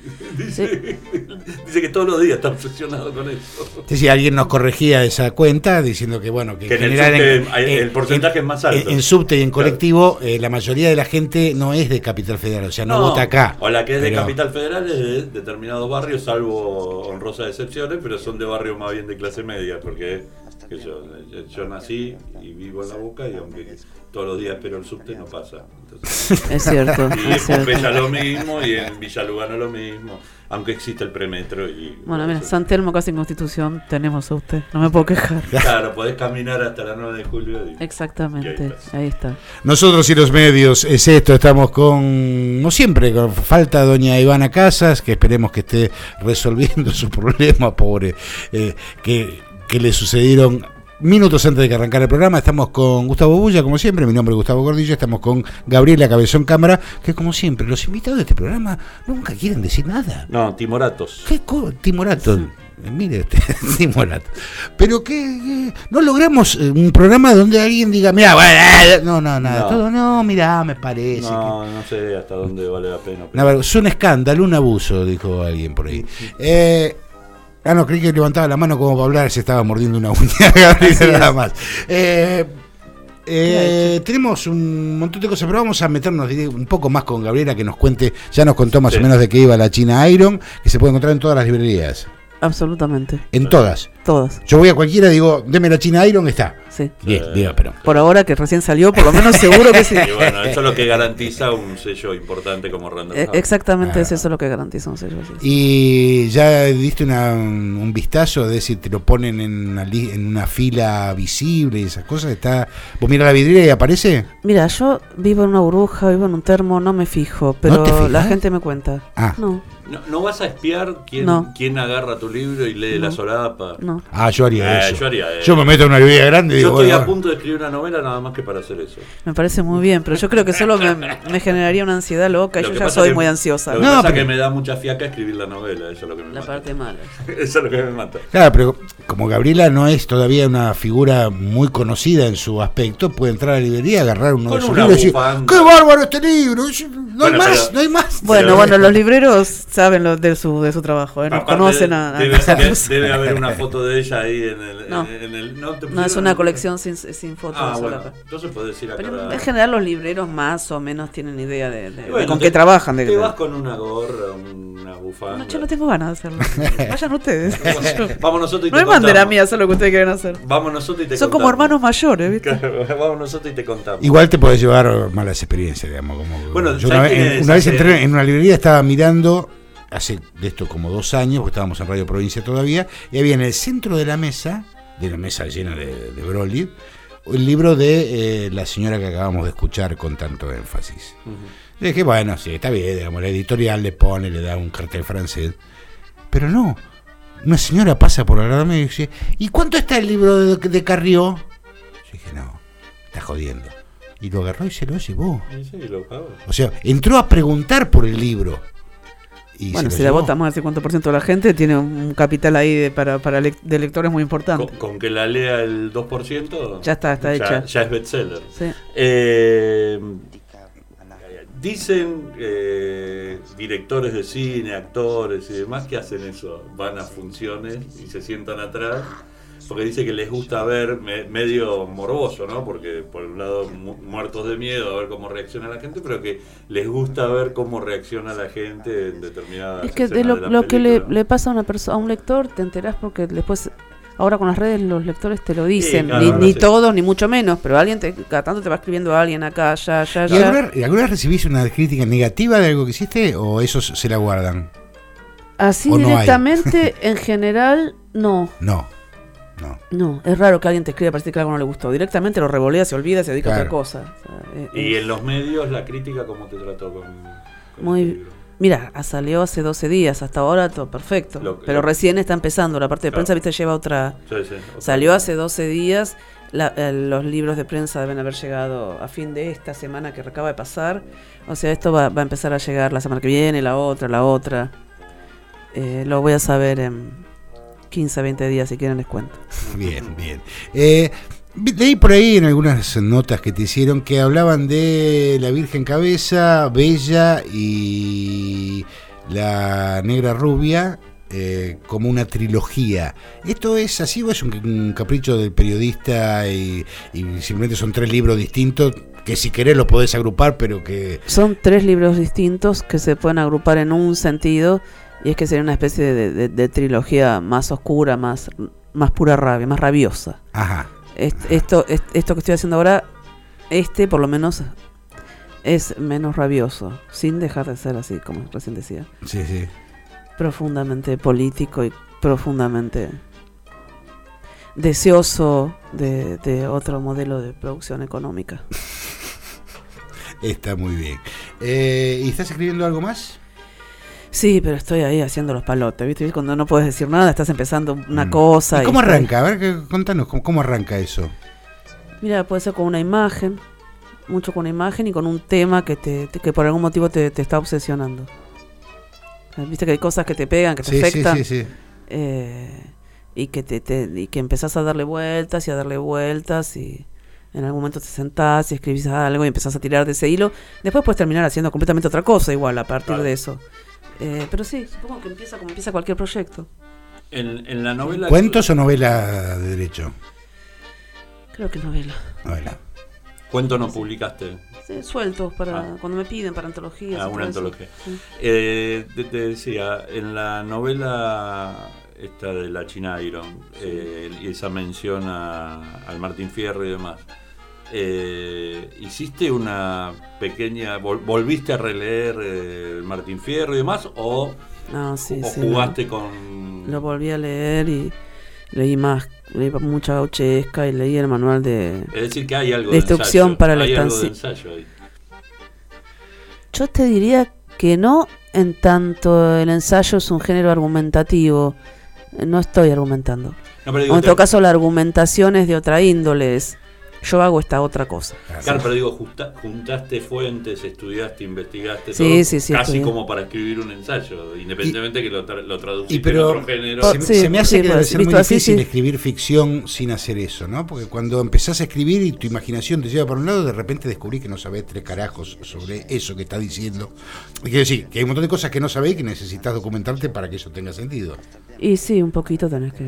Dice, dice que todos los días está obsesionado con eso. Sí, sí, alguien nos corregía esa cuenta diciendo que bueno, que, Que en el general subte hay- el porcentaje es más alto. En, en subte y en Claro. colectivo eh, la mayoría de la gente no es de Capital Federal, o sea, no, vota acá. O la que es de Pero- Capital Federal es de determinados barrios, salvo honrosas excepciones, pero son de barrios más bien de clase media, porque que yo, yo nací y vivo en La Boca y aunque todos los días, pero el subte no pasa. Entonces, Es cierto, y es en cierto. Pompeya lo mismo y en Villa Lugano lo mismo, aunque existe el premetro. Y, Bueno, mira, San Telmo casi en Constitución tenemos a usted, no me puedo quejar. Claro, podés caminar hasta la nueve de julio. Y, Exactamente, y ahí estás. ahí está. Nosotros y los medios es esto, estamos con, como siempre, con falta doña Ivana Casas, que esperemos que esté resolviendo su problema, pobre, eh, que, que le sucedieron minutos antes de que arrancara el programa. Estamos con Gustavo Bulla, como siempre, mi nombre es Gustavo Gordillo, estamos con Gabriela Cabezón Cámara, que como siempre, los invitados de este programa nunca quieren decir nada. No, timoratos. ¿Qué co- timorato? Mire usted, timorato. Pero que, que no logramos eh, un programa donde alguien diga, mira, bueno, eh, no, no, nada, No. todo, no, mira, me parece. No, no sé hasta dónde vale la pena. que... pero- No, es un escándalo, un abuso, dijo alguien por ahí. Eh, ah, no, creí que levantaba la mano como para hablar, se estaba mordiendo una uña, Gabriela, nada más. Eh, eh, tenemos un montón de cosas, pero vamos a meternos diré, un poco más con Gabriela, que nos cuente, ya nos contó más Sí. o menos de qué iba la China Iron, que se puede encontrar en todas las librerías. Absolutamente, En todas. todas, Yo voy a cualquiera, digo, deme la China Iron, está. sí. Bien, Sí. diga, pero. Por ahora que recién salió, por lo menos seguro que sí. Y bueno, eso es lo que garantiza un sello importante como Random Eh, House. Exactamente, Ah. es eso lo que garantiza un sello así. Y ya diste una, un vistazo de si te lo ponen en una, li- en una fila visible y esas cosas. Está, vos mirás la vidriera y aparece. Mira, yo vivo en una burbuja, vivo en un termo, no me fijo, pero ¿No te fijas? la gente me cuenta. Ah. No, No, no vas a espiar quién, No. quién agarra tu libro y lee No. la solapa. no. Ah, yo haría Eh, eso. yo haría eso. Yo me meto en una librería grande y Yo digo, estoy bueno, a punto de escribir una novela nada más que para hacer eso. Me parece muy bien, pero yo creo que solo me, me generaría una ansiedad loca y Lo yo que ya pasa soy que- muy ansiosa. Lo que No, pasa es pero- que me da mucha fiaca escribir la novela, eso es lo que me La mata. parte mala. Eso es lo que me mata. Claro, pero como Gabriela no es todavía una figura muy conocida en su aspecto, puede entrar a la librería, agarrar uno Con de sus una libros y decir, bufanda. ¡qué bárbaro este libro! No hay Bueno, más, pero- no hay más. Bueno, Pero- bueno, los libreros saben lo de su de su trabajo, ¿eh? Nos Aparte, conocen a, a- debe, a- debe- debe haber una foto de ella ahí en el. No. en, en el no, te No, es pusieron- una colección sin, sin fotos. Ah, sola. bueno, entonces puedes ir a Pero cara- en general los libreros más o menos tienen idea de, de- de Bueno, con te- qué trabajan. De, Te de- vas con una gorra, una bufanda. No, yo no tengo ganas de hacerlo. Vayan ustedes. Vamos nosotros y No te me manden a contamos. mí a hacer lo que ustedes quieren hacer. Vamos nosotros y te Son como contamos. hermanos mayores, ¿viste? Claro, vamos nosotros y te contamos. Igual te podés llevar malas experiencias, digamos. Como, Bueno, yo una ¿sabes vez, qué en- es una vez hacer? entré en una librería, estaba mirando, hace de esto como dos años, porque estábamos en Radio Provincia todavía, y había en el centro de la mesa, de la mesa llena de, de Broly, el libro de eh, la señora que acabamos de escuchar con tanto énfasis. Ujú. Y dije, bueno, sí, está bien, digamos, la editorial le pone, le da un cartel francés, pero no. Una señora pasa por al lado mío y dice, ¿y cuánto está el libro de, de Carrió? Yo dije, no, está jodiendo. Y lo agarró y se lo llevó. Sí, sí, lo pago. O sea, entró a preguntar por el libro. Y Bueno, se si lo la llevó. vota más del cincuenta por ciento de la gente, tiene un capital ahí de, para, para lec- de lectores muy importante. Con, con que la lea el dos por ciento. Ya está, está ya, hecha. Ya es bestseller. Sí. Eh, dicen eh, directores de cine, actores y demás que hacen eso. Van a funciones y se sientan atrás. Porque dice que les gusta ver, me- medio morboso, ¿no? Porque por un lado mu- muertos de miedo a ver cómo reacciona la gente, pero que les gusta ver cómo reacciona la gente en determinadas Es que de escenas lo, la lo que le, película. le pasa a una persona, a un lector, te enterás porque después, ahora con las redes los lectores te lo dicen, claro, ni, ahora ni sí. todos ni mucho menos, pero alguien te, cada tanto te va escribiendo a alguien acá, allá, allá, ¿Y allá. alguna, y alguna vez recibís una crítica negativa de algo que hiciste o esos se la guardan? Así ¿O no hay? directamente, en general, no. No, no. No, es raro que alguien te escriba para decir que algo no le gustó. Directamente lo revolea, se olvida, se dedica a Claro. otra cosa. O sea, eh, Y eh, en los medios, la crítica, ¿cómo te trató con, con Muy- este libro? Mira, ah, salió hace doce días, hasta ahora todo perfecto. Lo- pero lo- recién está empezando, la parte de Claro. prensa, viste, lleva otra... Sí, sí, otra- Salió hace doce días, la- eh, los libros de prensa deben haber llegado a fin de esta semana que acaba de pasar. O sea, esto va, va a empezar a llegar la semana que viene, la otra, la otra. Eh, lo voy a saber en quince, veinte días, si quieren les cuento. Bien, bien. Eh, leí por ahí en algunas notas que te hicieron que hablaban de la Virgen Cabeza, Bella y la Negra Rubia eh, como una trilogía. ¿Esto es así o es un, un capricho del periodista y, y simplemente son tres libros distintos que si querés los podés agrupar, pero que... Son tres libros distintos que se pueden agrupar en un sentido, y es que sería una especie de, de- de trilogía más oscura, más, más pura rabia, más rabiosa. Ajá. Est- esto, est- esto que estoy haciendo ahora este por lo menos es menos rabioso, sin dejar de ser así, como recién decía. Sí, sí. Profundamente político y profundamente deseoso de, de otro modelo de producción económica. Está muy bien. Eh, ¿Y estás escribiendo algo más? Sí, pero estoy ahí haciendo los palotes, ¿viste? Cuando no puedes decir nada, estás empezando una Mm. cosa. ¿Y cómo y- arranca? A ver, que- contanos, ¿cómo, cómo arranca eso? Mira, puede ser con una imagen, mucho con una imagen y con un tema que te, te- que por algún motivo te, te está obsesionando. Viste que hay cosas que te pegan, que te Sí, sí, afectan. sí, sí. eh, y que te, te- y que empezás a darle vueltas y a darle vueltas y en algún momento te sentás y escribís algo y empezás a tirar de ese hilo. Después puedes terminar haciendo completamente otra cosa igual a partir Claro. de eso. Eh, pero sí, supongo que empieza como empieza cualquier proyecto. En, en la novela... ¿Cuentos o novela de derecho? Creo que novela. Novela. ¿Cuento no publicaste? Sí, sueltos para Ah. cuando me piden para antologías. Ah, y una todo eso. antología. Sí. Eh, te, te decía, en la novela esta de la China Iron, eh, y esa mención a- al Martín Fierro y demás, eh, ¿hiciste una pequeña, vol- volviste a releer eh, el Martín Fierro y demás, o, No, sí, o sí, jugaste con... Lo volví a leer y leí más, leí mucha gauchesca y leí el manual de, Es decir, que hay algo de de instrucción ensayo, para el hay algo de estancia. ensayo ahí. Yo te diría que no, en tanto el ensayo es un género argumentativo. Eh, No estoy argumentando. No, pero digo, O en te- todo caso la argumentación es de otra índole. Es, yo hago esta otra cosa. Claro, pero digo, justa- juntaste fuentes, estudiaste, investigaste, Sí, todo, sí, sí, casi estudié. como para escribir un ensayo, independientemente que lo, tra- lo traduciste Y pero en otro género. Po- se, sí, se me hace sí, que debe pues, ser muy visto así, difícil sí. escribir ficción sin hacer eso, ¿no? Porque cuando empezás a escribir y tu imaginación te lleva para un lado, de repente descubrís que no sabés tres carajos sobre eso que está diciendo. Quiero decir, que hay un montón de cosas que no sabés y que necesitas documentarte para que eso tenga sentido. Y sí, un poquito tenés que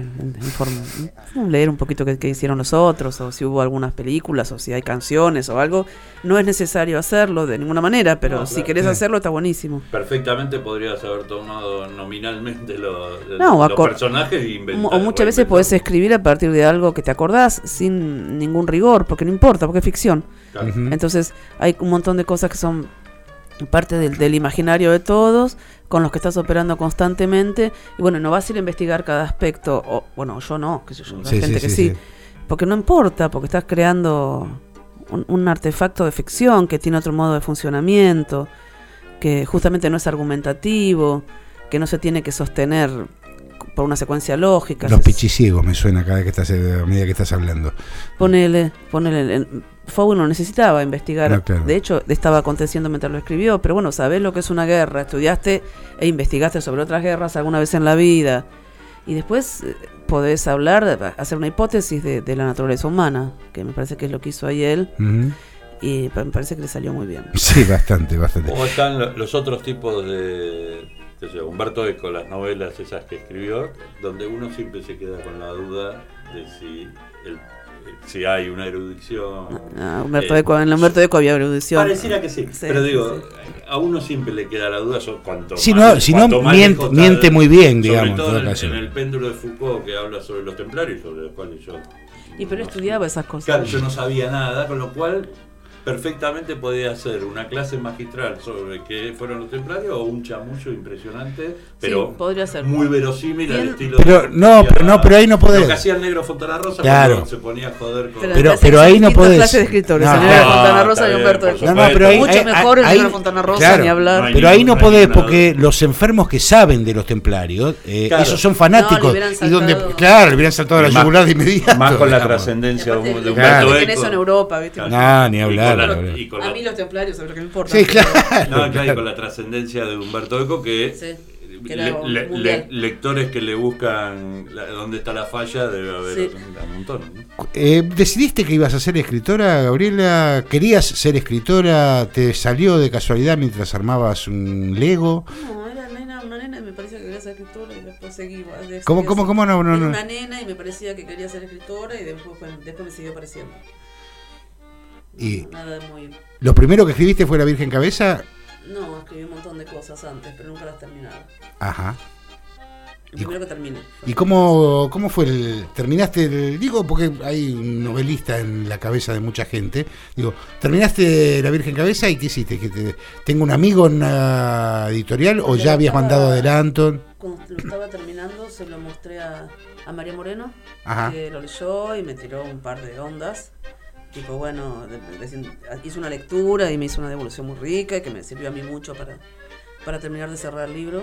inform- leer un poquito qué, qué hicieron los otros, o si hubo algunas películas, o si hay canciones o algo. No es necesario hacerlo de ninguna manera, pero No, si claro. querés Sí. hacerlo está buenísimo. Perfectamente podrías haber tomado nominalmente los, No, los acor- personajes e inventar. O muchas veces reinventar. podés escribir a partir de algo que te acordás sin ningún rigor, porque no importa, porque es ficción. Claro. Ujú. Entonces hay un montón de cosas que son parte del, del imaginario de todos, con los que estás operando constantemente. Y bueno, no vas a ir a investigar cada aspecto, o bueno, yo no, que sé yo, hay Sí, gente sí, que sí, sí, sí. porque no importa, porque estás creando un, un artefacto de ficción que tiene otro modo de funcionamiento, que justamente no es argumentativo, que no se tiene que sostener por una secuencia lógica. Los Es- pichiciegos me suena cada vez que estás, a medida que estás hablando. Ponele, ponele. el- Fowell no necesitaba investigar. No, claro. De hecho, estaba aconteciendo mientras lo escribió. Pero bueno, sabés lo que es una guerra. Estudiaste e investigaste sobre otras guerras alguna vez en la vida. Y después eh, podés hablar, hacer una hipótesis de, de la naturaleza humana, que me parece que es lo que hizo ahí él. Ujú. Y pa- me parece que le salió muy bien. Sí, bastante, bastante. O están lo- los otros tipos de, qué sé yo, Humberto Eco, las novelas esas que escribió, donde uno siempre se queda con la duda de si, el, si hay una erudición. Ah, Humberto Eh, Eco, en Humberto Eco había erudición. Pareciera que sí, Sí, pero digo, sí. a uno siempre le queda la duda, so- cuanto Si más- no, si no cuanto más miente, lejos miente está- muy bien, sobre digamos. en todo todo en, el- caso. en el péndulo de Foucault, que habla sobre los templarios, sobre los cuales yo... Y pero no- estudiaba esas cosas. Claro, yo no sabía nada, con lo cual perfectamente podía hacer una clase magistral sobre qué fueron los templarios o un chamullo impresionante, pero podría ser. muy verosímil al Bien. estilo Pero de- no, pero no, pero ahí no podés. Lo que hacía el negro Fontana Rosa Claro. cuando se ponía a joder con... Pero, Pero- me parece pero que ahí son no distintas podés. clases de escritores. No, el negro de no, Fontana Rosa está y bien, Humberto por Eco. No, no, pero ahí, Mucho ahí- mejor el ahí- negro de Fontana Rosa, claro, ni hablar. No hay Pero ahí no ninguna- podés ninguna porque los enfermos que saben de los templarios, eh, Claro. esos son No, fanáticos. le hubieran y donde, saltado- claro, le hubieran saltado a la Más- yugular de inmediato. Más con la digamos. trascendencia de Aparte, de el- Humberto Claro. tiene Eco. eso en Europa, ¿viste? No, ni Y hablar, con la- ni hablar. y con A la- mí los templarios, ¿sabes lo que me importa? Sí, claro. No, claro, y con la trascendencia de Humberto Eco que, Sí, que era le- un le- mundial. le- lectores que le buscan la- dónde está la falla debe haber Sí. un montón, ¿no? Eh, ¿Decidiste que ibas a ser escritora, Gabriela? ¿Querías ser escritora? ¿Te salió de casualidad mientras armabas un Lego? No, era nena, una nena y me parecía que quería ser escritora y después seguí. de- ¿Cómo, seguí cómo, así. cómo no? no, Era no. una nena y me parecía que quería ser escritora y después, bueno, después me siguió pareciendo. Y Nada muy... lo primero que escribiste fue La Virgen Cabeza. No, escribí un montón de cosas antes, pero nunca las terminaba. Ajá. El primero que terminé. ¿Y cómo, cómo fue el, terminaste el, digo, porque hay un novelista en la cabeza de mucha gente, digo, terminaste La Virgen Cabeza y qué hiciste? ¿Que te, tengo un amigo en una editorial o ya habías mandado adelanto? Cuando lo estaba terminando se lo mostré a, a María Moreno, Ajá. que lo leyó y me tiró un par de ondas. Tipo, bueno, de, de, hizo una lectura y me hizo una devolución muy rica y que me sirvió a mí mucho para, para terminar de cerrar el libro.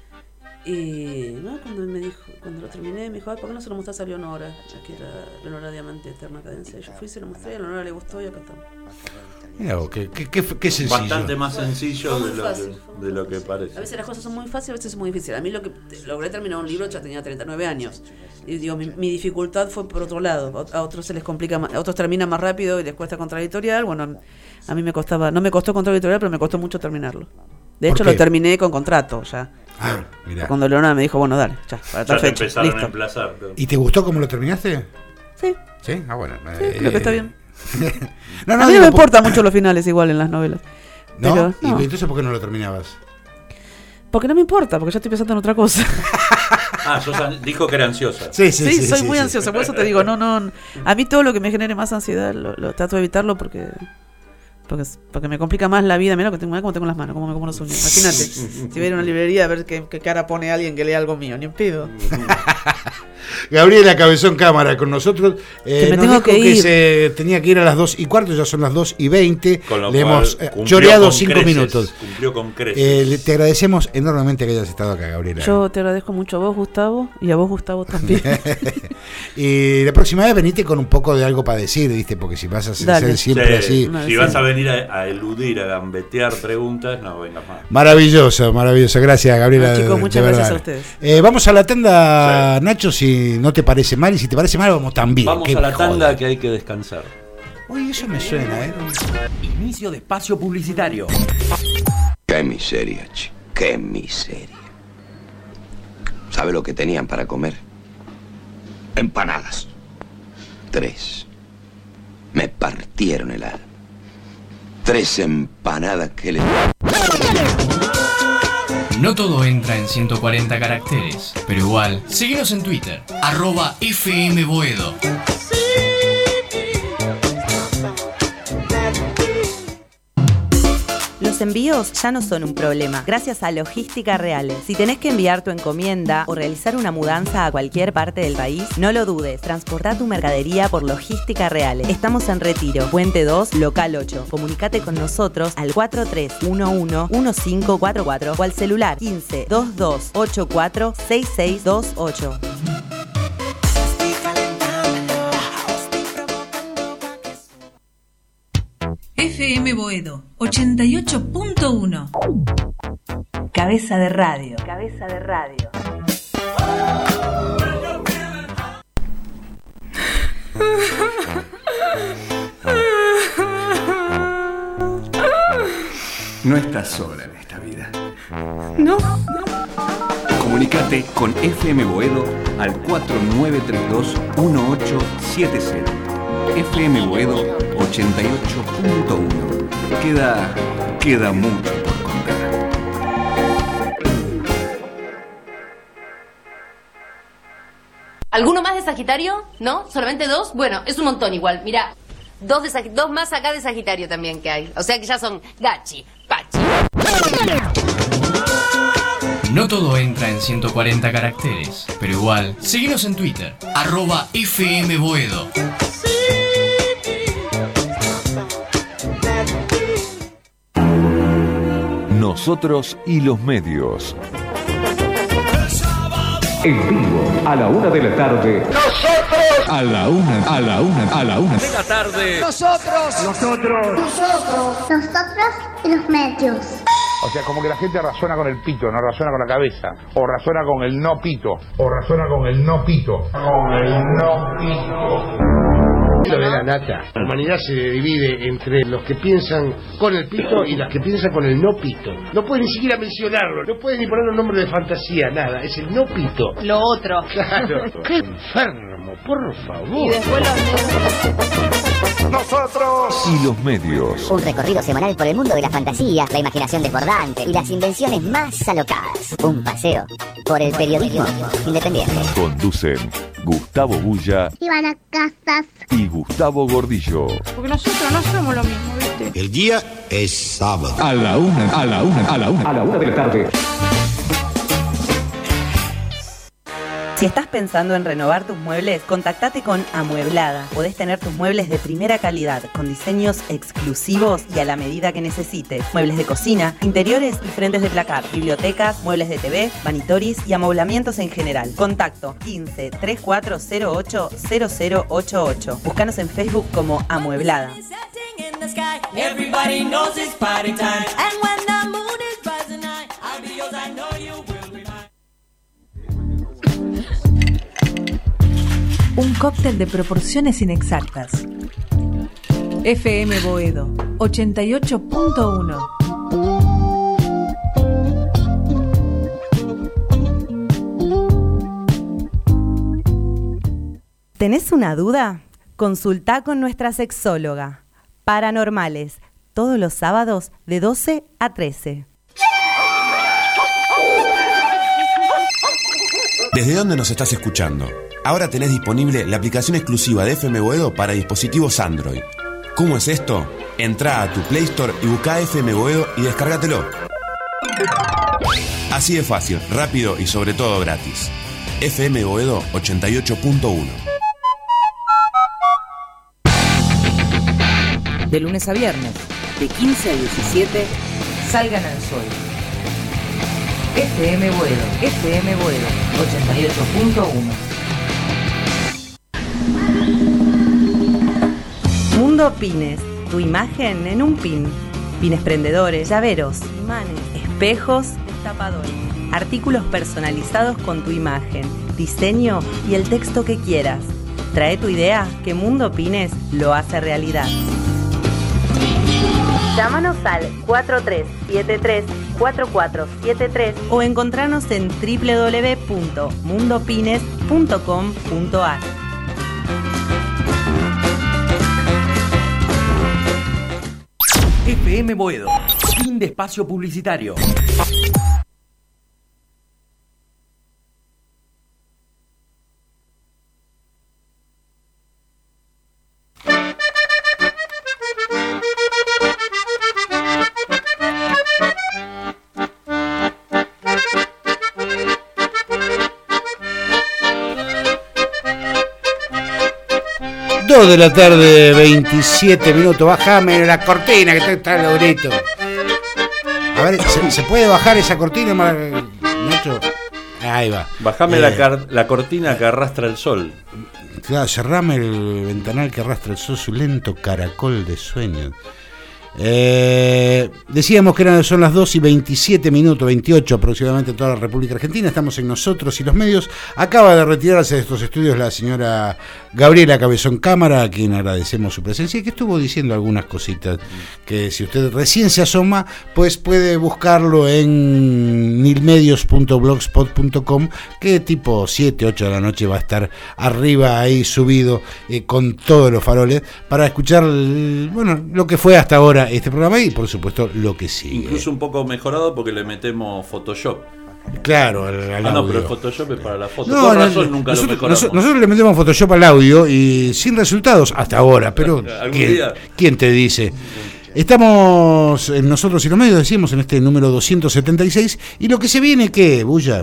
Y no, cuando me dijo, cuando lo terminé, me dijo, ay, ¿por qué no se lo mostrás a Leonora? Que era Leonora Diamante, Eterna Cadencia. Y yo fui y se lo mostré, a Leonora le gustó y acá estamos. Mira, qué, qué, qué, qué sencillo. Bastante más sencillo Fue de muy lo, fácil, que, fue muy de lo que fácil. parece. A veces las cosas son muy fáciles, a veces es muy difícil. A mí lo que logré terminar un libro ya tenía treinta y nueve años. Y digo, mi, mi dificultad fue por otro lado. A otros se les complica más, a otros terminan más rápido y les cuesta contradictorial. Bueno, a mí me costaba, no me costó contradictorial, pero me costó mucho terminarlo. De hecho, lo terminé con contrato ya. Ah, mira. Cuando Leonora me dijo, bueno, dale, ya, para tal Ya te fecha. empezaron Listo. a emplazar. ¿Y te gustó cómo lo terminaste? Sí. Sí, ah, bueno. Sí, eh, creo que está bien. no, no, a mí digo, no me por- importan mucho los finales igual en las novelas. ¿No? Pero, ¿Y no. entonces por qué no lo terminabas? Porque no me importa, porque ya estoy pensando en otra cosa. Ah, sos an- dijo que era ansiosa. Sí, soy muy ansiosa, por eso te digo, no, no. A mí todo lo que me genere más ansiedad lo, lo trato de evitarlo porque porque porque me complica más la vida. Mira que tengo, mirá cómo tengo las manos, cómo me como los uñas. Imagínate, si voy a ir a una librería a ver qué, qué cara pone alguien que lea algo mío, ni en pedo. Gabriela Cabezón Cámara con nosotros. Eh, Que me nos tengo dijo que que ir. se tenía que ir a las dos y cuarto, ya son las dos y veinte. Con lo Le cual hemos eh, cumplió choreado con cinco creces, minutos. Cumplió con creces. Eh, le- te agradecemos enormemente que hayas estado acá, Gabriela. Yo te agradezco mucho a vos, Gustavo, y a vos, Gustavo, también. Y la próxima vez venite con un poco de algo para decir, ¿viste? Porque si vas a ser Dale. siempre Sí, así. Si vas a venir a, a eludir, a gambetear preguntas, no vengas más. Maravilloso, maravilloso. Gracias, Gabriela. Ah, chicos, de- muchas de gracias verdad. a ustedes. Eh, vamos a la tanda, Nacho, si no te parece mal. Y si te parece mal, vamos también. Vamos Qué a la joda. tanda que hay que descansar. Uy, eso me suena, ¿eh? Inicio de espacio publicitario. Qué miseria, chico. Qué miseria. ¿Sabe lo que tenían para comer? Empanadas. Tres. Me partieron el alma. Tres empanadas que le... No todo entra en ciento cuarenta caracteres, pero igual, síguenos en Twitter, arroba F M Boedo. Los envíos ya no son un problema, gracias a Logística Reales. Si tenés que enviar tu encomienda o realizar una mudanza a cualquier parte del país, no lo dudes, transportá tu mercadería por Logística Reales. Estamos en Retiro, Puente dos, Local ocho. Comunicate con nosotros al cuatro tres uno uno uno cinco cuatro cuatro o al celular quince veintidós ochenta y cuatro sesenta y seis veintiocho. F M Boedo ochenta y ocho punto uno. Cabeza de radio. Cabeza de radio. No estás sola en esta vida. No. Comunicate con F M Boedo al cuatro nueve tres dos uno ocho siete cero. F M Boedo ochenta y ocho punto uno. Queda, queda mucho por contar. ¿Alguno más de Sagitario? ¿No? ¿Solamente dos? Bueno, es un montón igual. Mira, dos, de Sag- dos más acá de Sagitario también que hay. O sea que ya son Gachi, Pachi. No todo entra en ciento cuarenta caracteres, pero igual, síguenos en Twitter, arroba F M Boedo. Nosotros y los medios. En vivo, a la una de la tarde. Nosotros. A la una, a la una, a la una. De la tarde. Nosotros. Nosotros. Nosotros. Nosotros y los medios. O sea, como que la gente razona con el pito, no razona con la cabeza. O razona con el no pito. O razona con el no pito. Con el no pito. Lo de la nata. La humanidad se divide entre los que piensan con el pito y los que piensan con el no pito. No pueden ni siquiera mencionarlo, no pueden ni poner un nombre de fantasía, nada. Es el no pito. Lo otro. Claro. Qué enfermo por favor. Y después los negros. Nosotros y los medios. Un recorrido semanal por el mundo de la fantasía, la imaginación desbordante y las invenciones más alocadas. Un paseo por el periodismo independiente. Conducen Gustavo Bulla Ivana Casas y Gustavo Gordillo. Porque nosotros no somos lo mismo, ¿viste? El día es sábado. A la una, a la una, a la una, a la una de la tarde. Si estás pensando en renovar tus muebles, contactate con Amueblada. Podés tener tus muebles de primera calidad, con diseños exclusivos y a la medida que necesites. Muebles de cocina, interiores y frentes de placar, bibliotecas, muebles de T V, vanitoris y amoblamientos en general. Contacto quince, treinta y cuatro cero ocho, cero cero ocho ocho. Búscanos en Facebook como Amueblada. Everybody knows it's party time. And when the mood is rising high, I'll be yours, I know you will be mine. Un cóctel de proporciones inexactas. F M Boedo, ochenta y ocho punto uno. ¿Tenés una duda? Consultá con nuestra sexóloga. Paranormales, todos los sábados de doce a trece. ¿Desde dónde nos estás escuchando? Ahora tenés disponible la aplicación exclusiva de F M Boedo para dispositivos Android. ¿Cómo es esto? Entrá a tu Play Store y buscá F M Boedo y descárgatelo. Así de fácil, rápido y sobre todo gratis. F M Boedo ochenta y ocho punto uno. De lunes a viernes, de quince a diecisiete, salgan al sol. F M Boedo, F M Boedo ochenta y ocho punto uno. Mundo Pines, tu imagen en un pin. Pines prendedores, llaveros, imanes, espejos, destapadores. Artículos personalizados con tu imagen, diseño y el texto que quieras. Trae tu idea que Mundo Pines lo hace realidad. Llámanos al cuatro tres siete tres, cuatro cuatro siete tres o encontranos en doble u doble u doble u punto mundo pines punto com punto a r. F M Boedo, fin de espacio publicitario. dos de la tarde, veintisiete minutos. Bájame la cortina que está los gritos. A ver, ¿se, ¿se puede bajar esa cortina, Nacho? Ahí va. Bajame eh, la, car- la cortina que arrastra el sol. Claro, cerrame el ventanal que arrastra el sol, su lento caracol de sueños. Eh, decíamos que eran, son las dos y veintisiete minutos, veintiocho aproximadamente en toda la República Argentina. Estamos en Nosotros y los Medios. Acaba de retirarse de estos estudios la señora Gabriela Cabezón Cámara, a quien agradecemos su presencia y que estuvo diciendo algunas cositas que si usted recién se asoma, pues puede buscarlo en nilmedios punto blogspot punto com, que tipo siete, ocho de la noche va a estar arriba ahí subido eh, con todos los faroles para escuchar el, bueno, lo que fue hasta ahora este programa y por supuesto lo que sigue. Incluso un poco mejorado porque le metemos Photoshop. Claro, al, al ah, no, audio. pero el Photoshop es para la foto. No, Por no, razón nunca nosotros, lo mejoramos. Nosotros, nosotros le metemos Photoshop al audio y sin resultados hasta ahora, pero ¿quién, ¿quién te dice? Estamos en Nosotros y los Medios, decíamos, en este número doscientos setenta y seis, y lo que se viene, ¿qué, Bulla?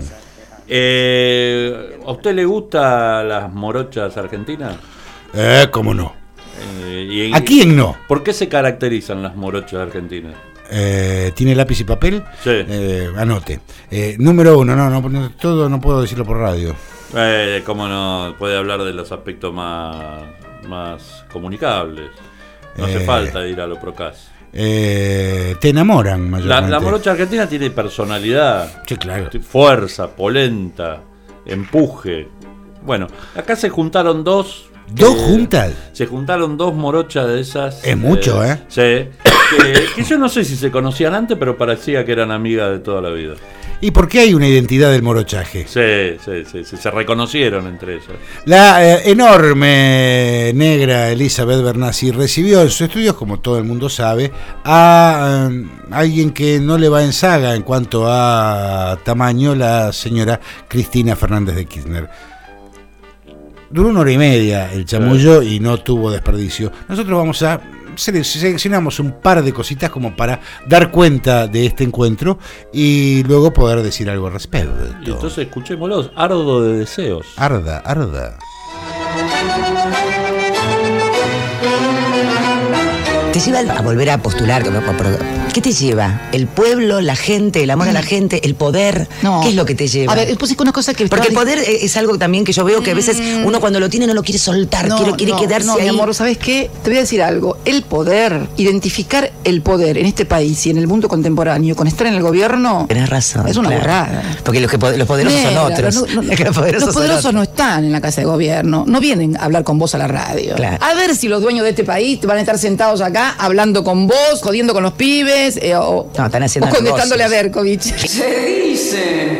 Eh, ¿A usted le gustan las morochas argentinas? Eh, cómo no. Eh, y en, ¿A quién no? ¿Por qué se caracterizan las morochas argentinas? Eh, ¿Tiene lápiz y papel? Sí. Eh, anote. Eh, número uno, no, no, no, todo no puedo decirlo por radio. Eh, ¿Cómo no? Puede hablar de los aspectos más, más comunicables. No hace Eh, falta ir a lo procas. Eh, te enamoran La, mayormente. la morocha argentina tiene personalidad, sí, claro. fuerza, polenta, empuje. Bueno, acá se juntaron dos ¿Dos juntas? Se juntaron dos morochas de esas. Es mucho, ¿eh? Sí. Que, que yo no sé si se conocían antes, pero parecía que eran amigas de toda la vida. ¿Y por qué hay una identidad del morochaje? Sí, sí, sí, sí, se reconocieron entre ellas. La eh, enorme negra Elizabeth Bernassi recibió en sus estudios, como todo el mundo sabe, a eh, alguien que no le va en saga en cuanto a tamaño, la señora Cristina Fernández de Kirchner. Duró una hora y media el chamullo y no tuvo desperdicio. Nosotros vamos a seleccionamos un par de cositas como para dar cuenta de este encuentro y luego poder decir algo al respecto. Y entonces escuchémoslos. Ardo de deseos. Arda, arda. ¿Te lleva a volver a postular? ¿Qué te lleva? ¿El pueblo, la gente, el amor a la gente, el poder? No. ¿Qué es lo que te lleva? A ver, pues es una cosa que... Porque el poder es algo también que yo veo que a veces uno cuando lo tiene no lo quiere soltar, no, quiere, quiere no, quedarse no, ahí. Mi amor, ¿sabes qué? Te voy a decir algo. El poder, identificar el poder en este país y en el mundo contemporáneo con estar en el gobierno... Tenés razón. Es una claro. burrada. Porque los, que, los poderosos Mira, son otros. No, no, es que los poderosos, los poderosos son no están en la casa de gobierno. No vienen a hablar con vos a la radio. Claro. A ver si los dueños de este país van a estar sentados acá hablando con vos, jodiendo con los pibes, eh, o, no, están haciendo o contestándole negocios. a Berkovich. Se dicen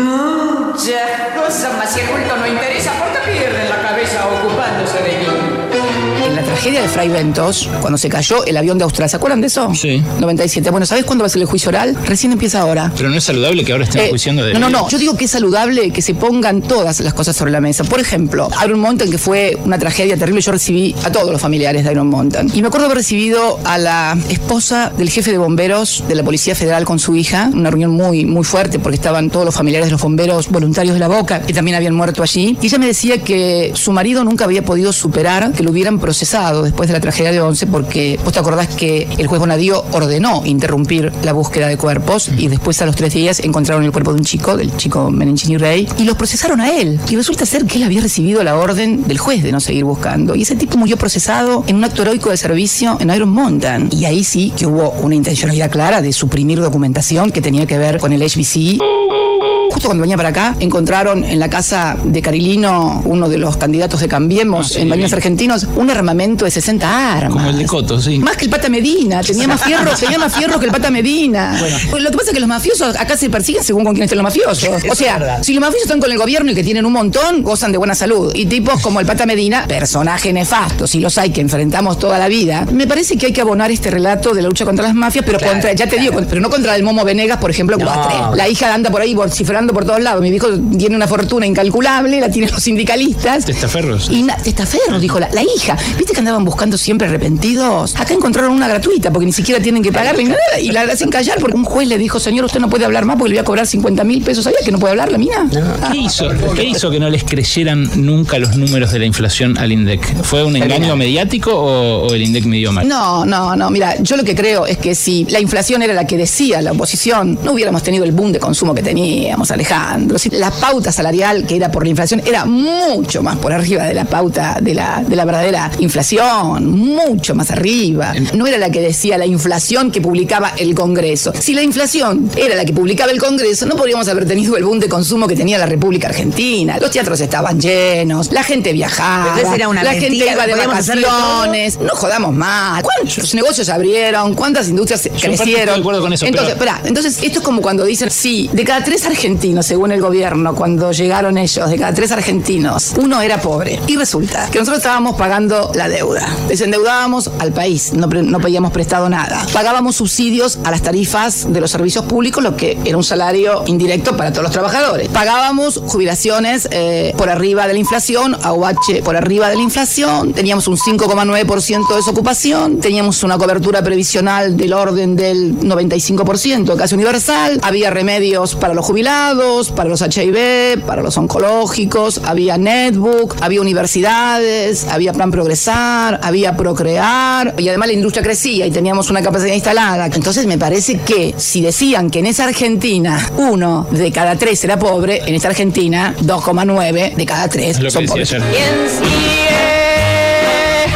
muchas cosas, mas si el culto no interesa, ¿por qué pierden la cabeza ocupándose de mí? En la tragedia de Fray Ventos, cuando se cayó el avión de Austral, ¿se acuerdan de eso? Sí. noventa y siete. Bueno, ¿sabés cuándo va a ser el juicio oral? Recién empieza ahora. Pero no es saludable que ahora estén Eh, enjuiciando de... No, no, no. Yo digo que es saludable que se pongan todas las cosas sobre la mesa. Por ejemplo, Iron Mountain, que fue una tragedia terrible, yo recibí a todos los familiares de Iron Mountain. Y me acuerdo haber recibido a la esposa del jefe de bomberos de la Policía Federal con su hija, una reunión muy, muy fuerte porque estaban todos los familiares de los bomberos voluntarios de La Boca, que también habían muerto allí. Y ella me decía que su marido nunca había podido superar que lo hubieran procesado después de la tragedia de Once, porque vos te acordás que el juez Bonadío ordenó interrumpir la búsqueda de cuerpos y después a los tres días encontraron el cuerpo de un chico, del chico Menenchini Rey, y los procesaron a él. Y resulta ser que él había recibido la orden del juez de no seguir buscando. Y ese tipo murió procesado en un acto heroico de servicio en Iron Mountain. Y ahí sí que hubo una intencionalidad clara de suprimir documentación que tenía que ver con el H B C. Justo cuando venía para acá, encontraron en la casa de Carilino, uno de los candidatos de Cambiemos, Ah, sí, en Barinas bien. Argentinos, un armamento de sesenta armas. Como el de Coto, sí. Más que el Pata Medina, tenía más fierro, tenía más fierro que el Pata Medina. Bueno. Lo que pasa es que los mafiosos acá se persiguen según con quién estén los mafiosos. O sea, si los mafiosos están con el gobierno y que tienen un montón, gozan de buena salud. Y tipos como el Pata Medina, personaje nefasto, si los hay que enfrentamos toda la vida. Me parece que hay que abonar este relato de la lucha contra las mafias, pero Claro, contra, ya te digo, pero no contra el Momo Venegas, por ejemplo, No. Cuatre. La hija anda por ahí vociferando por todos lados. Mi viejo tiene una fortuna incalculable, la tienen los sindicalistas. Testaferros. Y na- testaferros, dijo la, la hija. ¿Viste que andaban buscando siempre arrepentidos? Acá encontraron una gratuita porque ni siquiera tienen que pagarle ni nada y la hacen callar porque un juez le dijo, señor, usted no puede hablar más porque le voy a cobrar cincuenta mil pesos. ¿Sabía que no puede hablar la mina? ¿Qué hizo, ¿Qué hizo que no les creyeran nunca los números de la inflación al INDEC? ¿Fue un engaño mediático o, o el INDEC midió mal? No, no, no. Mira, yo lo que creo es que si la inflación era la que decía la oposición, no hubiéramos tenido el boom de consumo que teníamos, Alejandro. Si la pauta salarial que era por la inflación era mucho más por arriba de la pauta de la, de la verdadera inflación, mucho más arriba. No era la que decía la inflación que publicaba el Congreso. Si la inflación era la que publicaba el Congreso, no podríamos haber tenido el boom de consumo que tenía la República Argentina. Los teatros estaban llenos, la gente viajaba, Entonces era una la mentira, gente iba de podíamos hacer de todo. vacaciones. No jodamos más. ¿Cuántos negocios abrieron? ¿Cuántas industrias Yo en parte crecieron? estoy de acuerdo con eso, entonces, pero- esperá, entonces, esto es como cuando dicen, sí, de cada tres argentinos, según el gobierno, cuando llegaron ellos, de cada tres argentinos, uno era pobre. Y resulta que nosotros estábamos pagando la deuda. Desendeudábamos al país, no, pre- no pedíamos prestado nada. Pagábamos subsidios a las tarifas de los servicios públicos, lo que era un salario indirecto para todos los trabajadores. Pagábamos jubilaciones eh, por arriba de la inflación, A U H por arriba de la inflación, teníamos un cinco coma nueve por ciento de desocupación, teníamos una cobertura previsional del orden del noventa y cinco por ciento, casi universal, había remedios para los jubilados, para los H I V, para los oncológicos, había netbook, había universidades, había plan Progresar, había Procrear, y además la industria crecía y teníamos una capacidad instalada. Entonces me parece que si decían que en esa Argentina uno de cada tres era pobre, en esta Argentina dos coma nueve de cada tres Es lo que son decía pobres. ayer. Esto me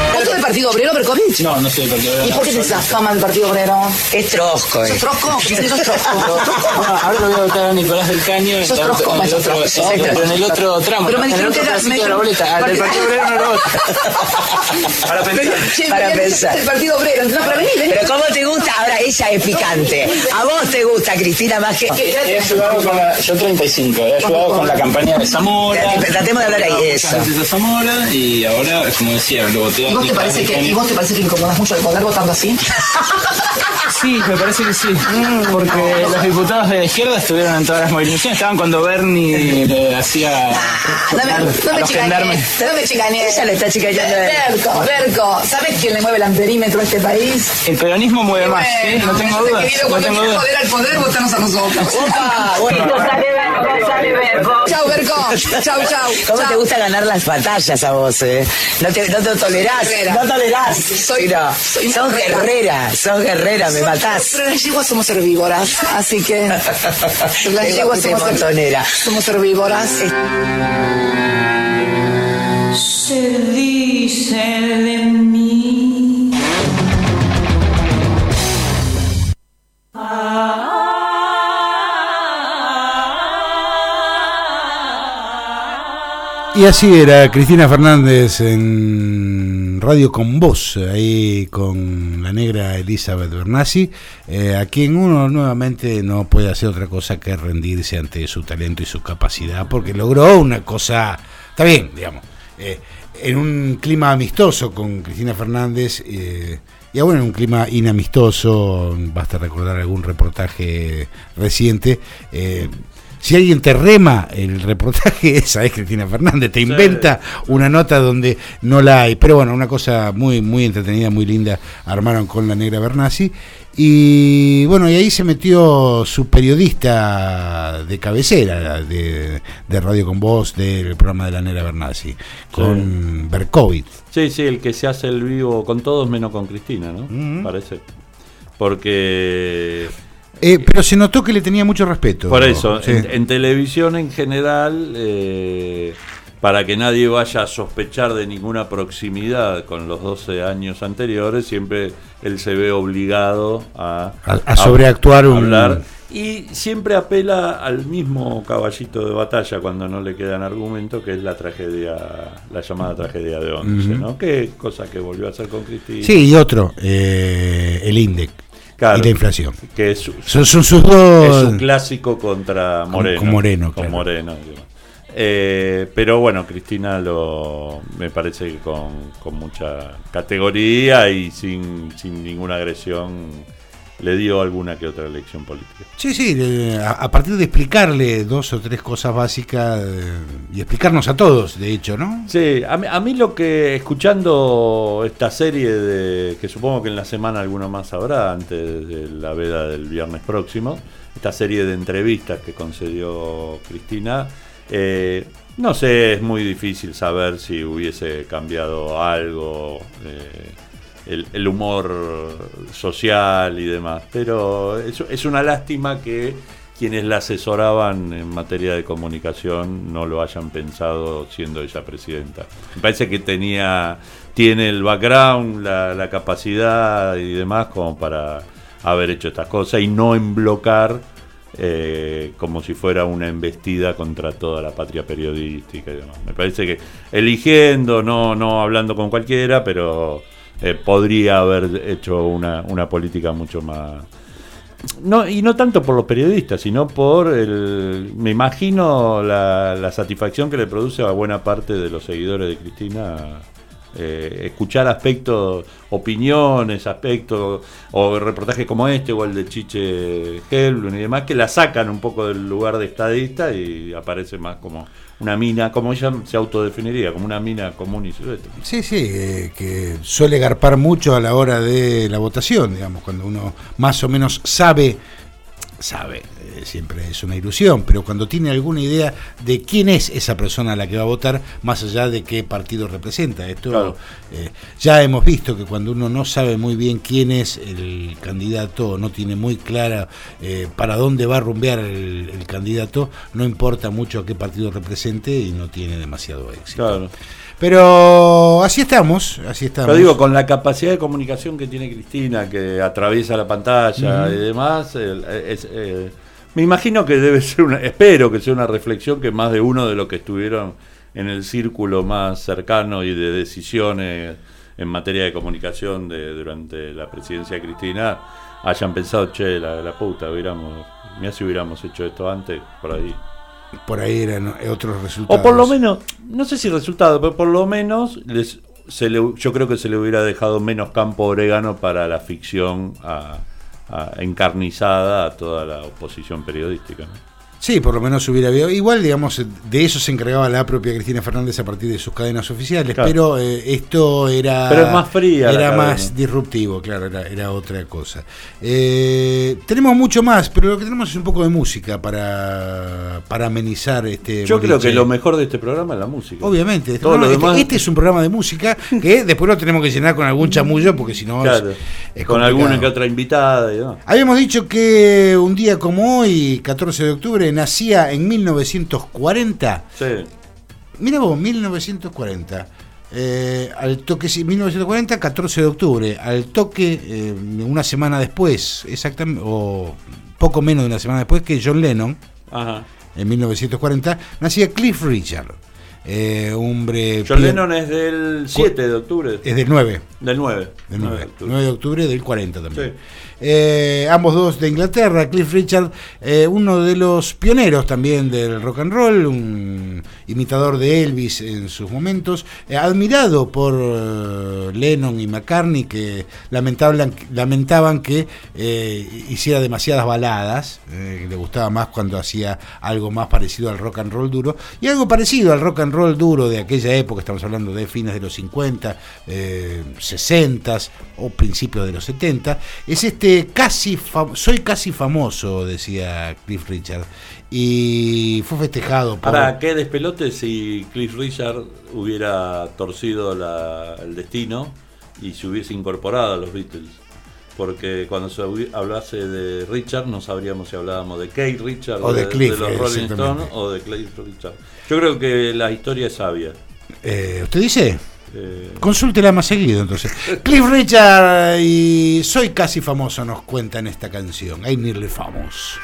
Partido Obrero, Berkovich? No, no soy del Partido Obrero. ¿Y por qué te zafama del Partido Obrero? Es trosco, ¿Sos eh. trosco? Sí, sos trosco. Ah, ahora lo voy a votar a Nicolás del Caño. Sos en el trosco, otro- en el maestro, otro- sos sí, trosco. pero en el otro tramo. Pero me en el dijeron otro que era- pedacito me de la dijeron- boleta. Al del Partido Obrero no lo voto. Para pensar. Che, Para pero pensar. El Partido Obrero, no, pero vení, vení. Pero ¿cómo te gusta? Ahora ella es picante. A vos te gusta, Cristina, más que... He ayudado con la, yo treinta y cinco, he ayudado con la campaña de Zamora. Tratemos de hablar ahí de eso. De Zamora y ahora, como decía, lo voté a ¿Y vos te Nicolás parece del que, Caño. ¿y vos te parece que incomodás mucho el poder votando así? Sí, me parece que sí. Porque los diputados de la izquierda estuvieron en todas las movilizaciones. Estaban cuando Bernie le hacía No me, a no los me chicanees, gendarmes. no me chicanees. Ella lo está chicaneando a él. Berco, Berco, ¿sabes quién le mueve el amperímetro a este país? El peronismo mueve más, ¿sí? No tengo dudas. No Cuando tengo quiera dudas. joder al poder, votanos a nosotros. Opa, bueno. Chau, Berco. Chau, chau. ¿Cómo chau. te gusta ganar las batallas a vos, eh? No te, no te tolerás, Guerrera. no tolerás. Soy- Mira, soy sos guerrera. guerrera, sos guerrera, me Soy- matás. Pero las yeguas somos herbívoras, así que las Tengo yeguas de somos, montonera. somos herbívoras. Se dice de mí. Y así era Cristina Fernández en Radio Con Voz, ahí con la negra Elizabeth Bernassi, eh, a quien uno nuevamente no puede hacer otra cosa que rendirse ante su talento y su capacidad, porque logró una cosa, está bien, digamos, eh, en un clima amistoso con Cristina Fernández, eh, y aún en un clima inamistoso, basta recordar algún reportaje reciente, eh, si alguien te rema el reportaje, esa es Cristina Fernández, te inventa una nota donde no la hay. Pero bueno, una cosa muy muy entretenida, muy linda, armaron con la negra Bernassi. Y bueno, y ahí se metió su periodista de cabecera de, de Radio Con Voz, del programa de la negra Bernassi, con Sí. Berkovich. Sí, sí, el que se hace el vivo con todos menos con Cristina, ¿no? Ujú. Parece. Porque... Eh, pero se notó que le tenía mucho respeto. Por eso, Sí. en, en televisión en general, eh, para que nadie vaya a sospechar de ninguna proximidad con los doce años anteriores, siempre él se ve obligado a, A- a sobreactuar un- hablar. Y siempre apela al mismo caballito de batalla cuando no le quedan argumentos, que es la tragedia, la llamada tragedia de once, Ujú. ¿no? Que cosa que volvió a hacer con Cristina. Sí, y otro, eh, el INDEC. Claro, y la inflación. Que es su- son, son sus dos. Es un clásico contra Con- Moreno. con Moreno, Con claro. Moreno, digo. Eh, pero bueno, Cristina lo me parece que con, con mucha categoría y sin, sin ninguna agresión le dio alguna que otra lección política. Sí, sí, eh, a, a partir de explicarle dos o tres cosas básicas eh, y explicarnos a todos, de hecho, ¿no? Sí, a mí, a mí lo que, escuchando esta serie de, que supongo que en la semana alguno más habrá, antes de la veda del viernes próximo, esta serie de entrevistas que concedió Cristina, eh, no sé, es muy difícil saber si hubiese cambiado algo, eh, el, el humor social y demás, pero es, es una lástima que quienes la asesoraban en materia de comunicación no lo hayan pensado siendo ella presidenta. Me parece que tenía, tiene el background, la, la capacidad y demás como para haber hecho estas cosas y no emblocar eh, como si fuera una embestida contra toda la patria periodística y demás. Me parece que eligiendo, no, no hablando con cualquiera, pero eh, podría haber hecho una, una política mucho más... No, y no tanto por los periodistas, sino por el, me imagino la, la satisfacción que le produce a buena parte de los seguidores de Cristina eh, escuchar aspectos, opiniones, aspectos o reportajes como este o el de Chiche Helblum y demás que la sacan un poco del lugar de estadista y aparece más como una mina, como ella se autodefiniría, como una mina común y silvestre. Sí, sí, eh, que suele garpar mucho a la hora de la votación, digamos, cuando uno más o menos sabe sabe, eh, siempre es una ilusión, pero cuando tiene alguna idea de quién es esa persona a la que va a votar, más allá de qué partido representa. Esto claro. eh, ya hemos visto que cuando uno no sabe muy bien quién es el candidato, no tiene muy clara eh, para dónde va a rumbear el, el candidato, no importa mucho a qué partido represente y no tiene demasiado éxito. Claro. Pero así estamos, así estamos. Pero digo, con la capacidad de comunicación que tiene Cristina, que atraviesa la pantalla uh-huh. y demás, el, es, eh, me imagino que debe ser una, espero que sea una reflexión que más de uno de los que estuvieron en el círculo más cercano y de decisiones en materia de comunicación de, durante la presidencia de Cristina hayan pensado, che, la, la puta, hubiéramos, mira si hubiéramos hecho esto antes, por ahí. Por ahí eran otros resultados. O por lo menos, no sé si resultados, pero por lo menos les, se le, yo creo que se le hubiera dejado menos campo orégano para la ficción a, a, encarnizada a toda la oposición periodística, ¿no? Sí, por lo menos hubiera habido. Igual, digamos, de eso se encargaba la propia Cristina Fernández a partir de sus cadenas oficiales, claro. pero eh, esto era. Pero es más fría. Era más disruptivo, claro, era, era otra cosa. Eh, tenemos mucho más, pero lo que tenemos es un poco de música para, para amenizar este. Yo boliche. Creo que lo mejor de este programa es la música. Obviamente. Este, Todo programa, lo demás... este, este es un programa de música que después lo tenemos que llenar con algún chamullo, porque si no. Claro, es, es con alguna que otra invitada y demás. Habíamos dicho que un día como hoy, catorce de octubre, nacía en mil novecientos cuarenta. Sí. Mira vos, mil novecientos cuarenta. Eh, al toque, mil novecientos cuarenta, catorce de octubre. Al toque, eh, una semana después, exactamente, o poco menos de una semana después que John Lennon, Ajá. en mil novecientos cuarenta, nacía Cliff Richard. Eh, hombre. John Lennon es del siete de octubre. Es del nueve. Del nueve. Del nueve, nueve de octubre del cuarenta también. Sí. Eh, ambos dos de Inglaterra. Cliff Richard, eh, uno de los pioneros también del rock and roll, un imitador de Elvis en sus momentos, eh, admirado por uh, Lennon y McCartney, que lamentaban, lamentaban que eh, hiciera demasiadas baladas, eh, que le gustaba más cuando hacía algo más parecido al rock and roll duro, y algo parecido al rock and roll duro de aquella época. Estamos hablando de fines de los cincuenta, eh, sesenta o principios de los setenta. Es este casi fam- soy casi famoso, decía Cliff Richard, y fue festejado por... Ahora, qué despelote si Cliff Richard hubiera torcido la, el destino y se hubiese incorporado a los Beatles, porque cuando se hablase de Richard no sabríamos si hablábamos de Keith Richard o de, de Cliff, de los Rolling Stones o de Cliff Richard. Yo creo que la historia es sabia. Eh, ¿Usted dice? Eh... Consúltela más seguido, entonces. Cliff Richard y Soy casi famoso nos cuentan esta canción. I'm Nearly Famous.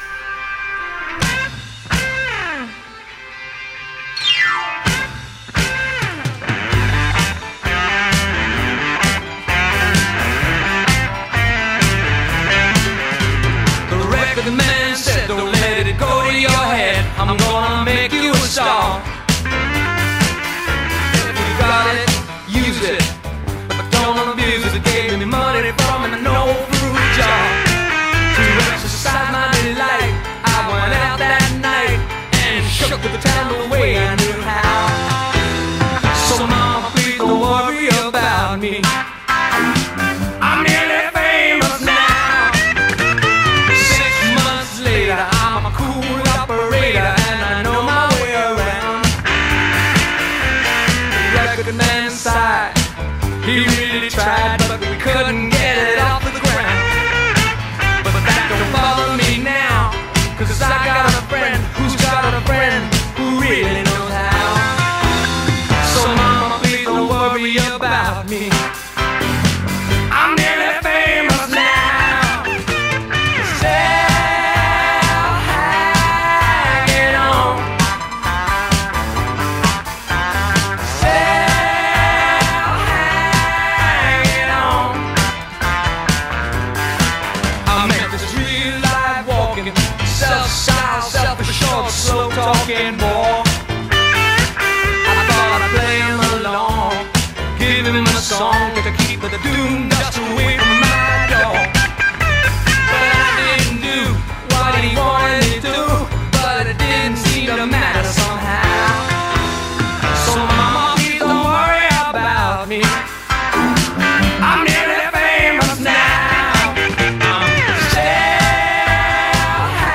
The record man said, don't let it go to your head. I'm gonna make you a star. Got it, use it, but don't abuse it. Gave me money from an old fruit jar to exercise my delight. I went out that night and shook the town the way I knew how. So mama, please don't worry about me. I'm nearly famous now. Six months later, I'm a cool operator and I know my way around. Man sighed, he really tried, but we couldn't get it off the ground. But that don't bother me now, cause I got a friend who's got a friend who really knows how. So mama, please don't worry about me. I'm nearly famous now. Still hanging on. Slow talking boy. I thought I'd play him along, give him a song to keep the doom dust away from my door. But I didn't do what he wanted me to, but it didn't seem to matter somehow. So mama, please don't worry about me. I'm nearly famous now. I'm still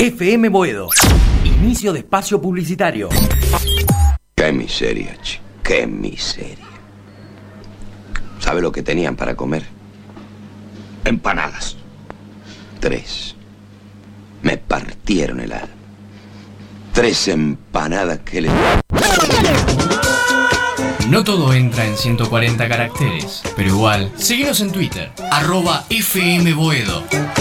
F M Boedo. Inicio de espacio publicitario. Qué miseria, chico. Qué miseria. ¿Sabe lo que tenían para comer? Empanadas. Tres. Me partieron el alma. Tres empanadas que le... No todo entra en ciento cuarenta caracteres, pero igual, síguenos en Twitter, arroba F M Boedo.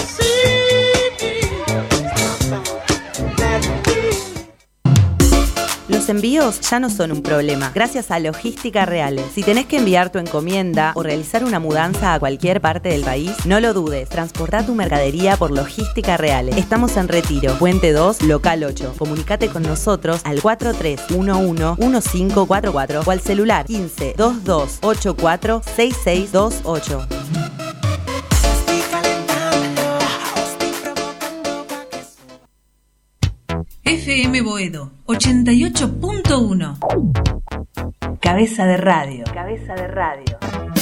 Los envíos ya no son un problema, gracias a Logística Reales. Si tenés que enviar tu encomienda o realizar una mudanza a cualquier parte del país, no lo dudes, transportá tu mercadería por Logística Reales. Estamos en Retiro, Puente dos, Local ocho. Comunicate con nosotros al cuatro tres uno uno uno cinco cuatro cuatro o al celular quince veintidós ochenta y cuatro sesenta y seis veintiocho. F M Boedo ochenta y ocho punto uno. Cabeza de radio. Cabeza de radio.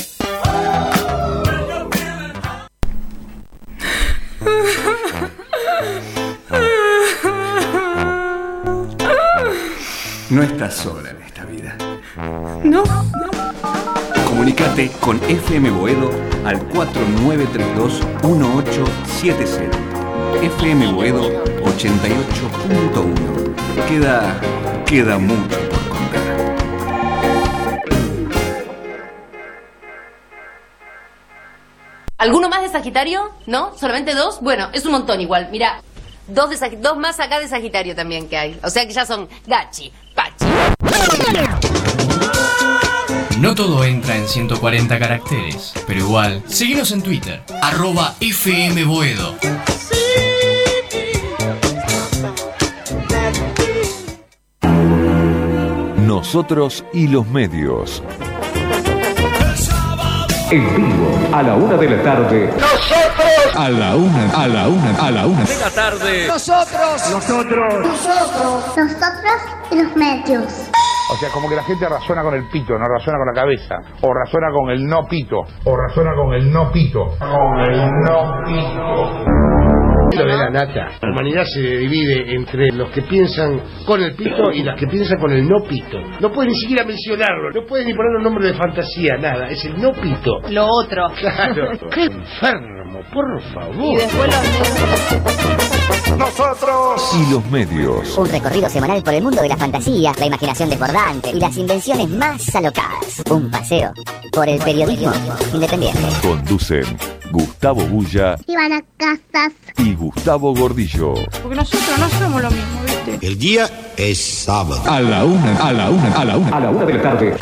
No estás sola en esta vida. No. Comunicate con F M Boedo al cuatro nueve tres dos uno ocho siete cero. F M Boedo ochenta y ocho punto uno. Queda, queda mucho por contar. ¿Alguno más de Sagitario? ¿No? ¿Solamente dos? Bueno, es un montón igual. Mira, dos, de Sag- dos más acá de Sagitario también que hay. O sea que ya son gachi, pachi. No todo entra en ciento cuarenta caracteres, pero igual, síguenos en Twitter, arroba F M Boedo. Nosotros y los medios. En vivo, a la una de la tarde. ¡Nosotros! A la una, a la una, a la una. De la tarde. ¡Nosotros! ¡Nosotros! Nosotros. Nosotros y los medios. O sea, como que la gente razona con el pito, no razona con la cabeza. O razona con el no pito. O razona con el no pito. Con el no pito. Lo de la nata. La humanidad se divide entre los que piensan con el pito y los que piensan con el no pito. No pueden ni siquiera mencionarlo, no pueden ni poner un nombre de fantasía, nada. Es el no pito. Lo otro. Claro. ¡Qué enfermo, por favor! Y después los... ¡Nosotros! Y los medios. Un recorrido semanal por el mundo de la fantasía, la imaginación desbordante y las invenciones más alocadas. Un paseo por el periodismo independiente. Conducen Gustavo Bulla Iban a casas. y Gustavo Gordillo. Porque nosotros no somos lo mismo, ¿viste? El día es sábado. A la una, a la una, a la una, a la una de la tarde.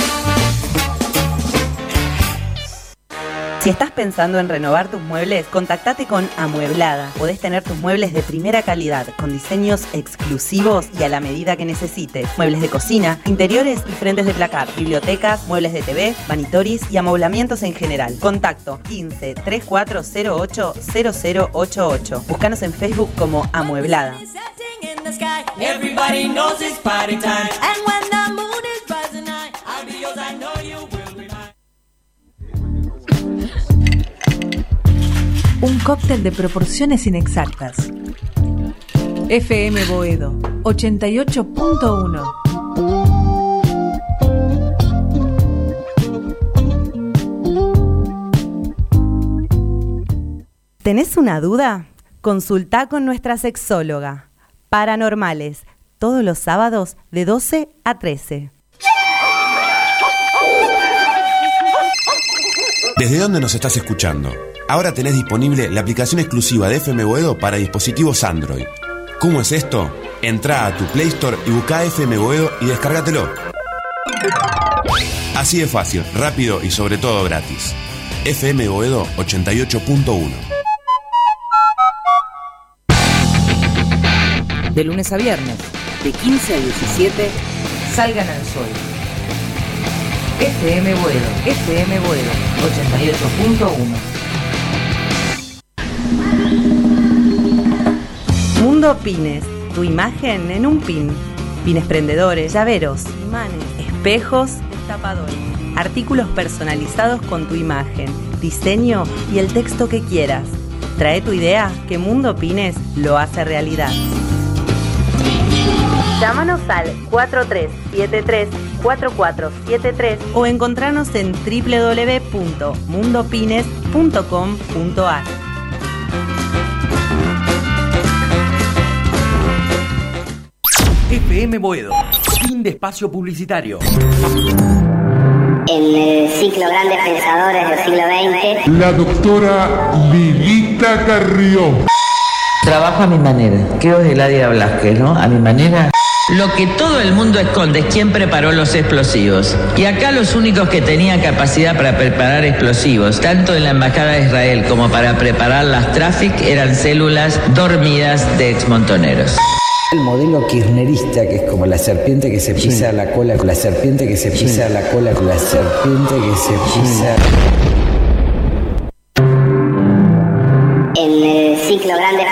Si estás pensando en renovar tus muebles, contactate con Amueblada. Podés tener tus muebles de primera calidad, con diseños exclusivos y a la medida que necesites. Muebles de cocina, interiores y frentes de placar, bibliotecas, muebles de T V, vanitoris y amoblamientos en general. Contacto quince treinta y cuatro cero ocho cero cero ocho ocho. Búscanos en Facebook como Amueblada. Everybody knows it's party time. And when the mood is rising high, I'll be yours, I know you will be mine. Un cóctel de proporciones inexactas. F M Boedo ochenta y ocho punto uno. ¿Tenés una duda? Consultá con nuestra sexóloga. Paranormales, todos los sábados de doce a trece. ¿Desde dónde nos estás escuchando? Ahora tenés disponible la aplicación exclusiva de F M Boedo para dispositivos Android. ¿Cómo es esto? Entrá a tu Play Store y buscá F M Boedo y descárgatelo. Así de fácil, rápido y sobre todo gratis. F M Boedo ochenta y ocho punto uno. De lunes a viernes, de quince a diecisiete, salgan al sol. F M Boedo, F M Boedo ochenta y ocho punto uno. Mundo Pines, tu imagen en un pin. Pines prendedores, llaveros, imanes, espejos, destapadores. Artículos personalizados con tu imagen, diseño y el texto que quieras. Trae tu idea que Mundo Pines lo hace realidad. Llámanos al cuatro tres siete tres, cuatro cuatro siete tres o encontrarnos en doble u doble u doble u punto mundopines punto com punto a r. F M Boedo. Fin de espacio publicitario. En el ciclo Grandes Pensadores del siglo veinte. La doctora Lilita Carrió. Trabajo a mi manera. Creo que es Eladia Blasquez, ¿no? A mi manera. Lo que todo el mundo esconde es quién preparó los explosivos. Y acá los únicos que tenían capacidad para preparar explosivos, tanto en la Embajada de Israel como para preparar las Traffic, eran células dormidas de exmontoneros. El modelo kirchnerista, que es como la serpiente que se pisa sí. la cola, la serpiente que se pisa sí. la cola, la serpiente que se pisa. En el ciclo Grande.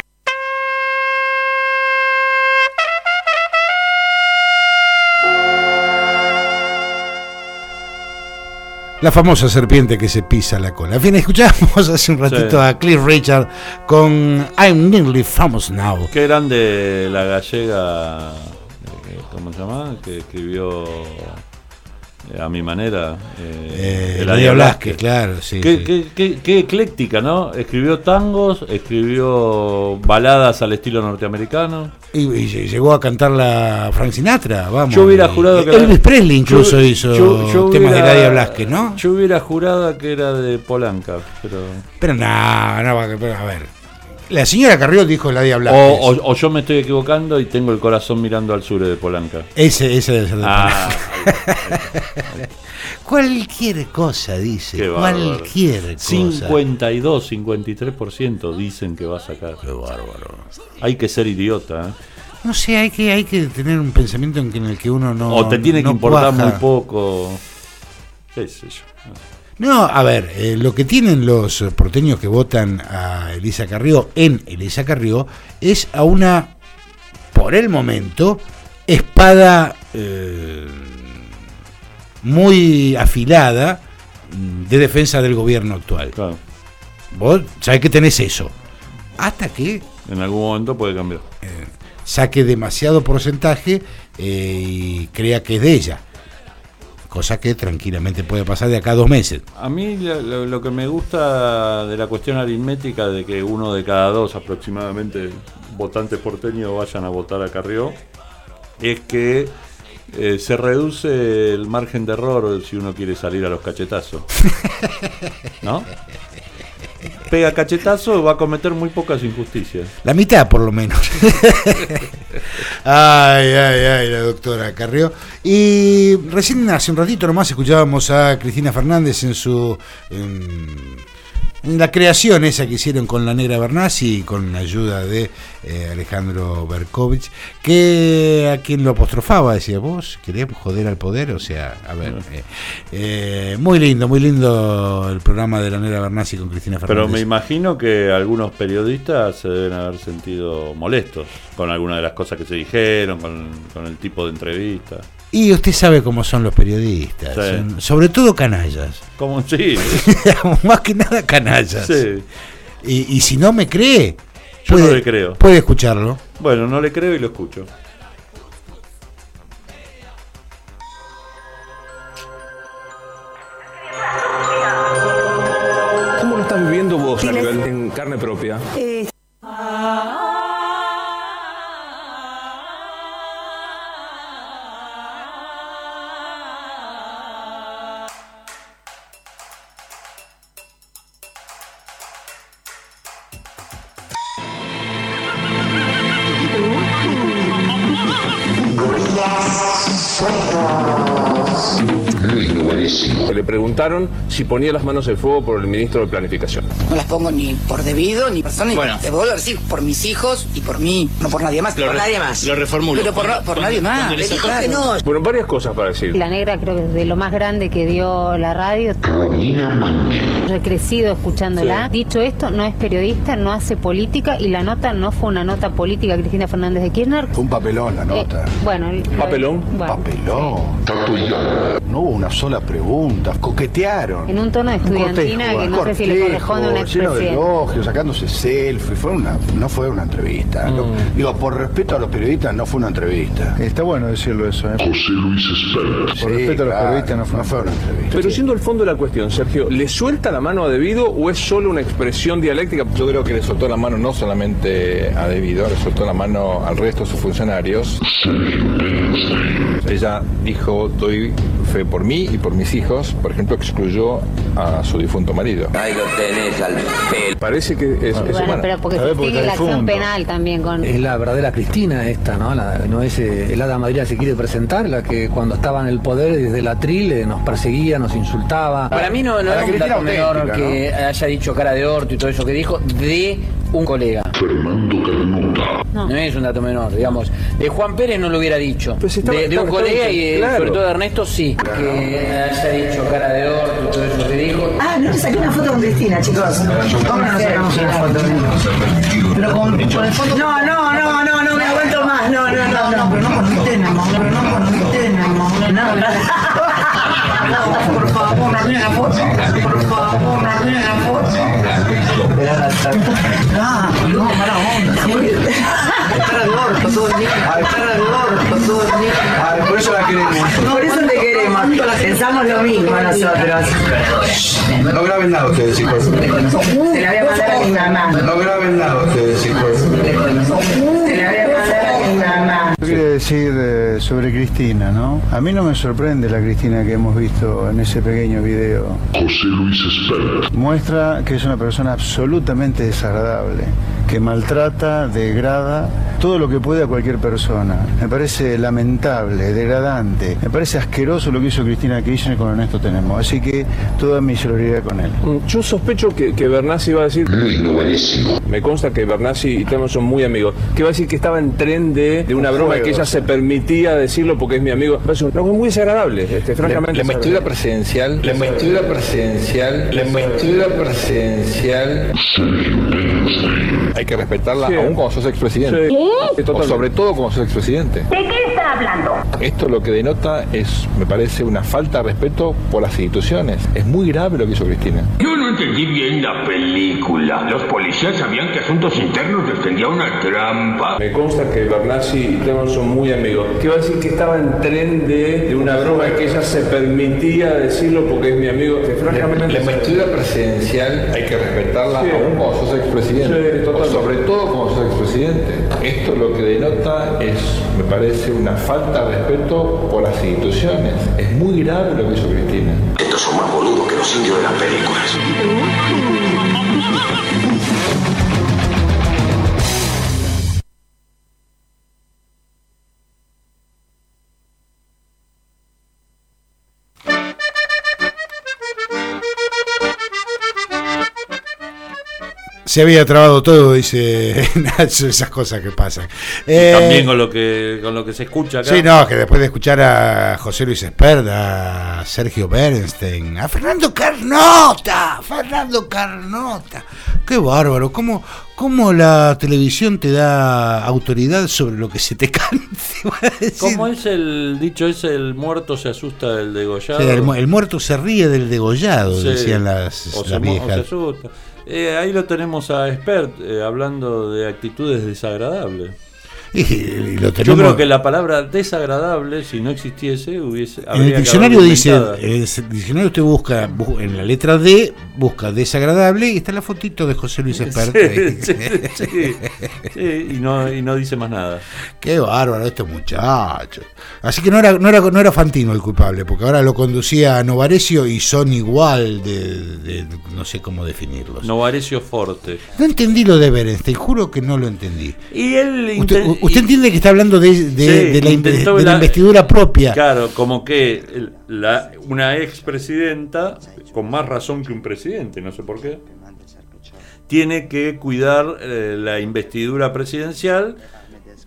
La famosa serpiente que se pisa la cola. En fin, escuchamos hace un ratito sí. a Cliff Richard con I'm Nearly Famous Now. Qué grande la gallega, ¿cómo se llama? Que escribió A mi manera. Eh, eh, Eladia Blasquez, claro, sí. Qué, sí. Qué, qué, qué ecléctica, ¿no? Escribió tangos, escribió baladas al estilo norteamericano. Y, y llegó a cantarla Frank Sinatra, vamos. Yo hubiera jurado que Elvis era, Presley incluso yo, hizo yo, yo temas hubiera, de Eladia Blasquez, ¿no? Yo hubiera jurado que era de Polanca, pero... Pero no, no, a ver... La señora Carrió dijo Eladia Blasquez. O, o, o yo me estoy equivocando y tengo el corazón mirando al sur de Polanca. Ese, ese debe ser de ah, Polanca. Cualquier cosa, dice. Qué cualquier bárbaro. cosa. cincuenta y dos, cincuenta y tres por ciento dicen que va a sacar. Qué bárbaro. Hay que ser idiota, ¿eh? No sé, hay que, hay que tener un pensamiento en, que, en el que uno no. O te tiene no que importar cuaja. muy poco. ¿Qué sé yo? No, a ver, eh, lo que tienen los porteños que votan a Elisa Carrió en Elisa Carrió es a una, por el momento, espada eh, muy afilada de defensa del gobierno actual. Claro. Vos sabés que tenés eso. Hasta que... En algún momento puede cambiar. Eh, saque demasiado porcentaje eh, y crea que es de ella. Cosa que tranquilamente puede pasar de acá a dos meses. A mí lo, lo que me gusta de la cuestión aritmética de que uno de cada dos aproximadamente votantes porteños vayan a votar a Carrió es que eh, se reduce el margen de error si uno quiere salir a los cachetazos. ¿No? Pega cachetazo, va a cometer muy pocas injusticias. La mitad, por lo menos. Ay, ay, ay, la doctora Carrió. Y recién hace un ratito nomás escuchábamos a Cristina Fernández en su... En, en la creación esa que hicieron con la Negra Bernasi, con la ayuda de eh, Alejandro Berkovich, que a quien lo apostrofaba, decía, vos querés joder al poder, o sea, a ver, eh, eh, muy lindo, muy lindo el programa de la Negra Bernasi con Cristina Fernández. Pero me imagino que algunos periodistas se deben haber sentido molestos con algunas de las cosas que se dijeron, con, con el tipo de entrevista. Y usted sabe cómo son los periodistas, sí. Son, sobre todo canallas. ¿Cómo? Sí. Más que nada canallas. Sí. Y, y si no me cree, yo puede, no le creo. Puede escucharlo. Bueno, no le creo y lo escucho. ¿Cómo lo estás viviendo vos a nivel en carne propia? Eh. Le preguntaron si ponía las manos en fuego por el ministro de Planificación. No las pongo ni por debido, ni persona, bueno. Ni te vuelvo a decir, por mis hijos y por mí, no por nadie más. Lo por re, nadie más. Lo reformulo. Pero por, por, por nadie más. Le dijo que no. Bueno, varias cosas para decir. La Negra creo que es de lo más grande que dio la radio. He crecido escuchándola. Sí. Dicho esto, no es periodista, no hace política y la nota no fue una nota política Cristina Fernández de Kirchner. Fue un papelón la nota. Eh, bueno. El, ¿Papelón? Bueno. Papelón. No hubo una sola pregunta preguntas, coquetearon. En un tono de estudiantina que no sé si le corresponde a un lleno de expresidente. elogios, sacándose selfie. Fue una, no fue una entrevista. Mm. Lo- digo, por respeto a los periodistas, no fue una entrevista. Está bueno decirlo eso, ¿eh? José Luis Espert. Por respeto a los periodistas, no fue, no fue una entrevista. Pero siendo el fondo de la cuestión, Sergio, ¿le suelta la mano a Devido o es solo una expresión dialéctica? Yo creo que le soltó la mano no solamente a Devido, le soltó la mano al resto de sus funcionarios. Ella dijo, doy fe por mí y por mis hijos. Por ejemplo, excluyó a su difunto marido. Ahí lo tenés al pelo. Parece que es... es- Bueno, pero porque se tiene la acción penal también con... Es la verdadera Cristina esta, ¿no? La, no es eh, el Hada Madrina se quiere presentar, la que cuando estaba en el poder desde el atril eh, nos perseguía, nos insultaba. Para mí no, no es un dato menor que haya dicho cara de orto y todo eso que dijo de un colega. Fernando Carnota. No. No es un dato menor, digamos. De Juan Pérez no lo hubiera dicho. estaba- de, de un estaba- colega estaba- y eh, claro. sobre todo de Ernesto sí. Que haya dicho cara de orto y todo eso que dijo. Ah, no le saqué una foto con Cristina, chicos. ¿Cómo no nos sacamos una foto? Pero con, con el fondo. No, no, no, no, no me aguanto más. No, no, no, no, pero no con usted, no, pero no con usted, no, no, no. Por favor, me arruina la foto. Por favor, me arruina la foto. Ah, no, mala onda. Cara de orto todo el día. Cara de orto todo el día. Por eso la queremos. Por eso te queremos. Pensamos lo mismo nosotros. No graben nada ustedes, hijos. Se la voy a mandar a mi mamá. No graben nada ustedes, hijos. Se la voy a mandar a mi mamá. ¿Qué quiere decir eh, sobre Cristina, no? A mí no me sorprende la Cristina que hemos visto en ese pequeño video. José Luis Espert. Muestra que es una persona absolutamente desagradable, que maltrata, degrada todo lo que puede a cualquier persona. Me parece lamentable, degradante, me parece asqueroso lo que hizo Cristina Kirchner con Ernesto Tenemos. Así que toda mi solidaridad con él. Yo sospecho que, que Bernasi iba a decir... Me consta que Bernasi y Tenemos son muy amigos. Que iba a decir que estaba en tren de, de una Un broma juego, que ella sí. se permitía decirlo porque es mi amigo. Es un- algo muy desagradable, este, francamente. La investidura presidencial, la investidura presidencial, la investidura presidencial. Hay que respetarla Sí. aún como sos expresidente. Sí. Sí, O totalmente. sobre todo como sos expresidente. ¿De qué está hablando? Esto lo que denota es, me parece, una falta de respeto por las instituciones. Es muy grave lo que hizo Cristina. Yo no entendí bien la película. Los policías sabían que Asuntos Internos les tendía una trampa. Me consta que Bernasi y Tenemos son muy amigos. Que iba a decir que estaba en tren de, de una broma que ella se permitía decirlo porque es mi amigo. Que francamente... La investidura presidencial hay que respetarla Sí. aún como sos expresidente. Sí, o totalmente. sobre todo como sos expresidente. Esto lo que denota es, me parece, una falta de respeto por las instituciones. Es muy grave lo que hizo Cristina. Estos son más boludos que los indios de las películas. Se había trabado todo, dice Nacho, esas cosas que pasan. Y Eh, también con lo que con lo que se escucha acá. Sí, no, que después de escuchar a José Luis Espert, a Sergio Bernstein, a Fernando Carnota, Fernando Carnota, qué bárbaro, cómo, cómo la televisión te da autoridad sobre lo que se te cante. Como es el dicho ese, el muerto se asusta del degollado. Sí, el, mu- el muerto se ríe del degollado, Sí. decían las, O se las mu- o se viejas. asusta. Eh, ahí lo tenemos a Espert eh, hablando de actitudes desagradables. Y, y lo Yo tenemos- creo que la palabra desagradable, si no existiese, hubiese. En habría el que diccionario haberla dice, inventada. en el diccionario usted busca, bu- en la letra D, busca desagradable y está la fotito de José Luis Espert. ahí. Sí, sí, sí, sí, y, no, y no dice más nada. Qué bárbaro este muchacho. Así que no era, no era, no era Fantino el culpable, porque ahora lo conducía Novarecio y son igual de, de- no sé cómo definirlos. Novarecio Forte. No entendí lo de Bernstein, juro que no lo entendí. Y él Usted, inten- usted entiende que está hablando de, de, Sí, de la, in- intentó de la la- investidura propia. Claro, como que el- la, una expresidenta, con más razón que un presidente, no sé por qué, tiene que cuidar eh, la investidura presidencial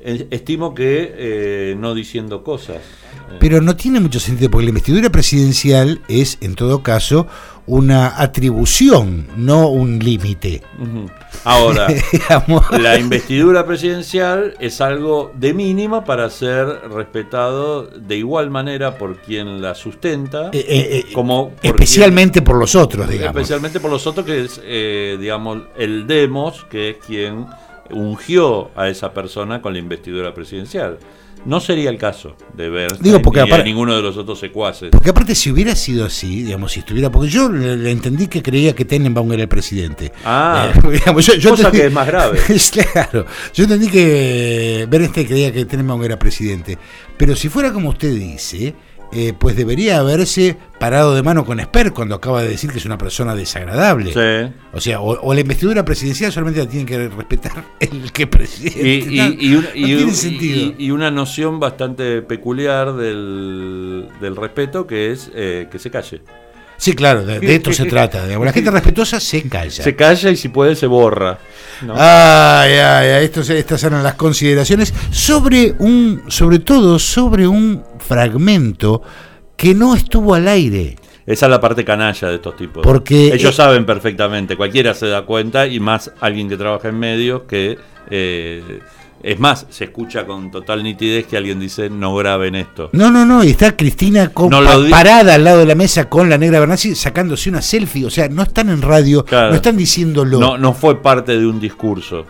eh, estimo que eh, no diciendo cosas. Pero no tiene mucho sentido, porque la investidura presidencial es, en todo caso, una atribución, no un límite. Uh-huh. Ahora, la investidura presidencial es algo de mínima para ser respetado de igual manera por quien la sustenta, eh, eh, como por especialmente quien, por los otros, digamos. Especialmente por los otros, que es, eh, digamos, el demos, que es quien ungió a esa persona con la investidura presidencial. No sería el caso de ver Digo, porque ni aparte, a ninguno de los otros secuaces. Porque aparte, si hubiera sido así, digamos, si estuviera, porque yo le, le entendí que creía que Tenenbaum era el presidente. Ah, eh, digamos, yo, yo cosa entendí, que es más grave. Claro, yo entendí que Bernstein creía que Tenenbaum era presidente. Pero si fuera como usted dice, eh, pues debería haberse parado de mano con Esper cuando acaba de decir que es una persona desagradable. Sí. O sea, o, o la investidura presidencial solamente la tiene que respetar el que presidente. Y, y, no, y, un, no y, tiene un, sentido. Y, y una noción bastante peculiar del, del respeto, que es eh, que se calle. Sí, claro, de, de esto se trata. Digamos. La gente respetuosa se calla. Se calla y si puede se borra, ¿no? Ay, ay, ay, esto, estas eran las consideraciones sobre un, sobre todo sobre un fragmento que no estuvo al aire. Esa es la parte canalla de estos tipos. Porque ellos eh, saben perfectamente, cualquiera se da cuenta, y más alguien que trabaja en medios, que eh, es más, se escucha con total nitidez que alguien dice no graben esto. No, no, no, y está Cristina con, no pa, di- parada al lado de la mesa con la negra Bernasi sacándose una selfie. O sea, no están en radio, claro, no están diciéndolo. No, no fue parte de un discurso.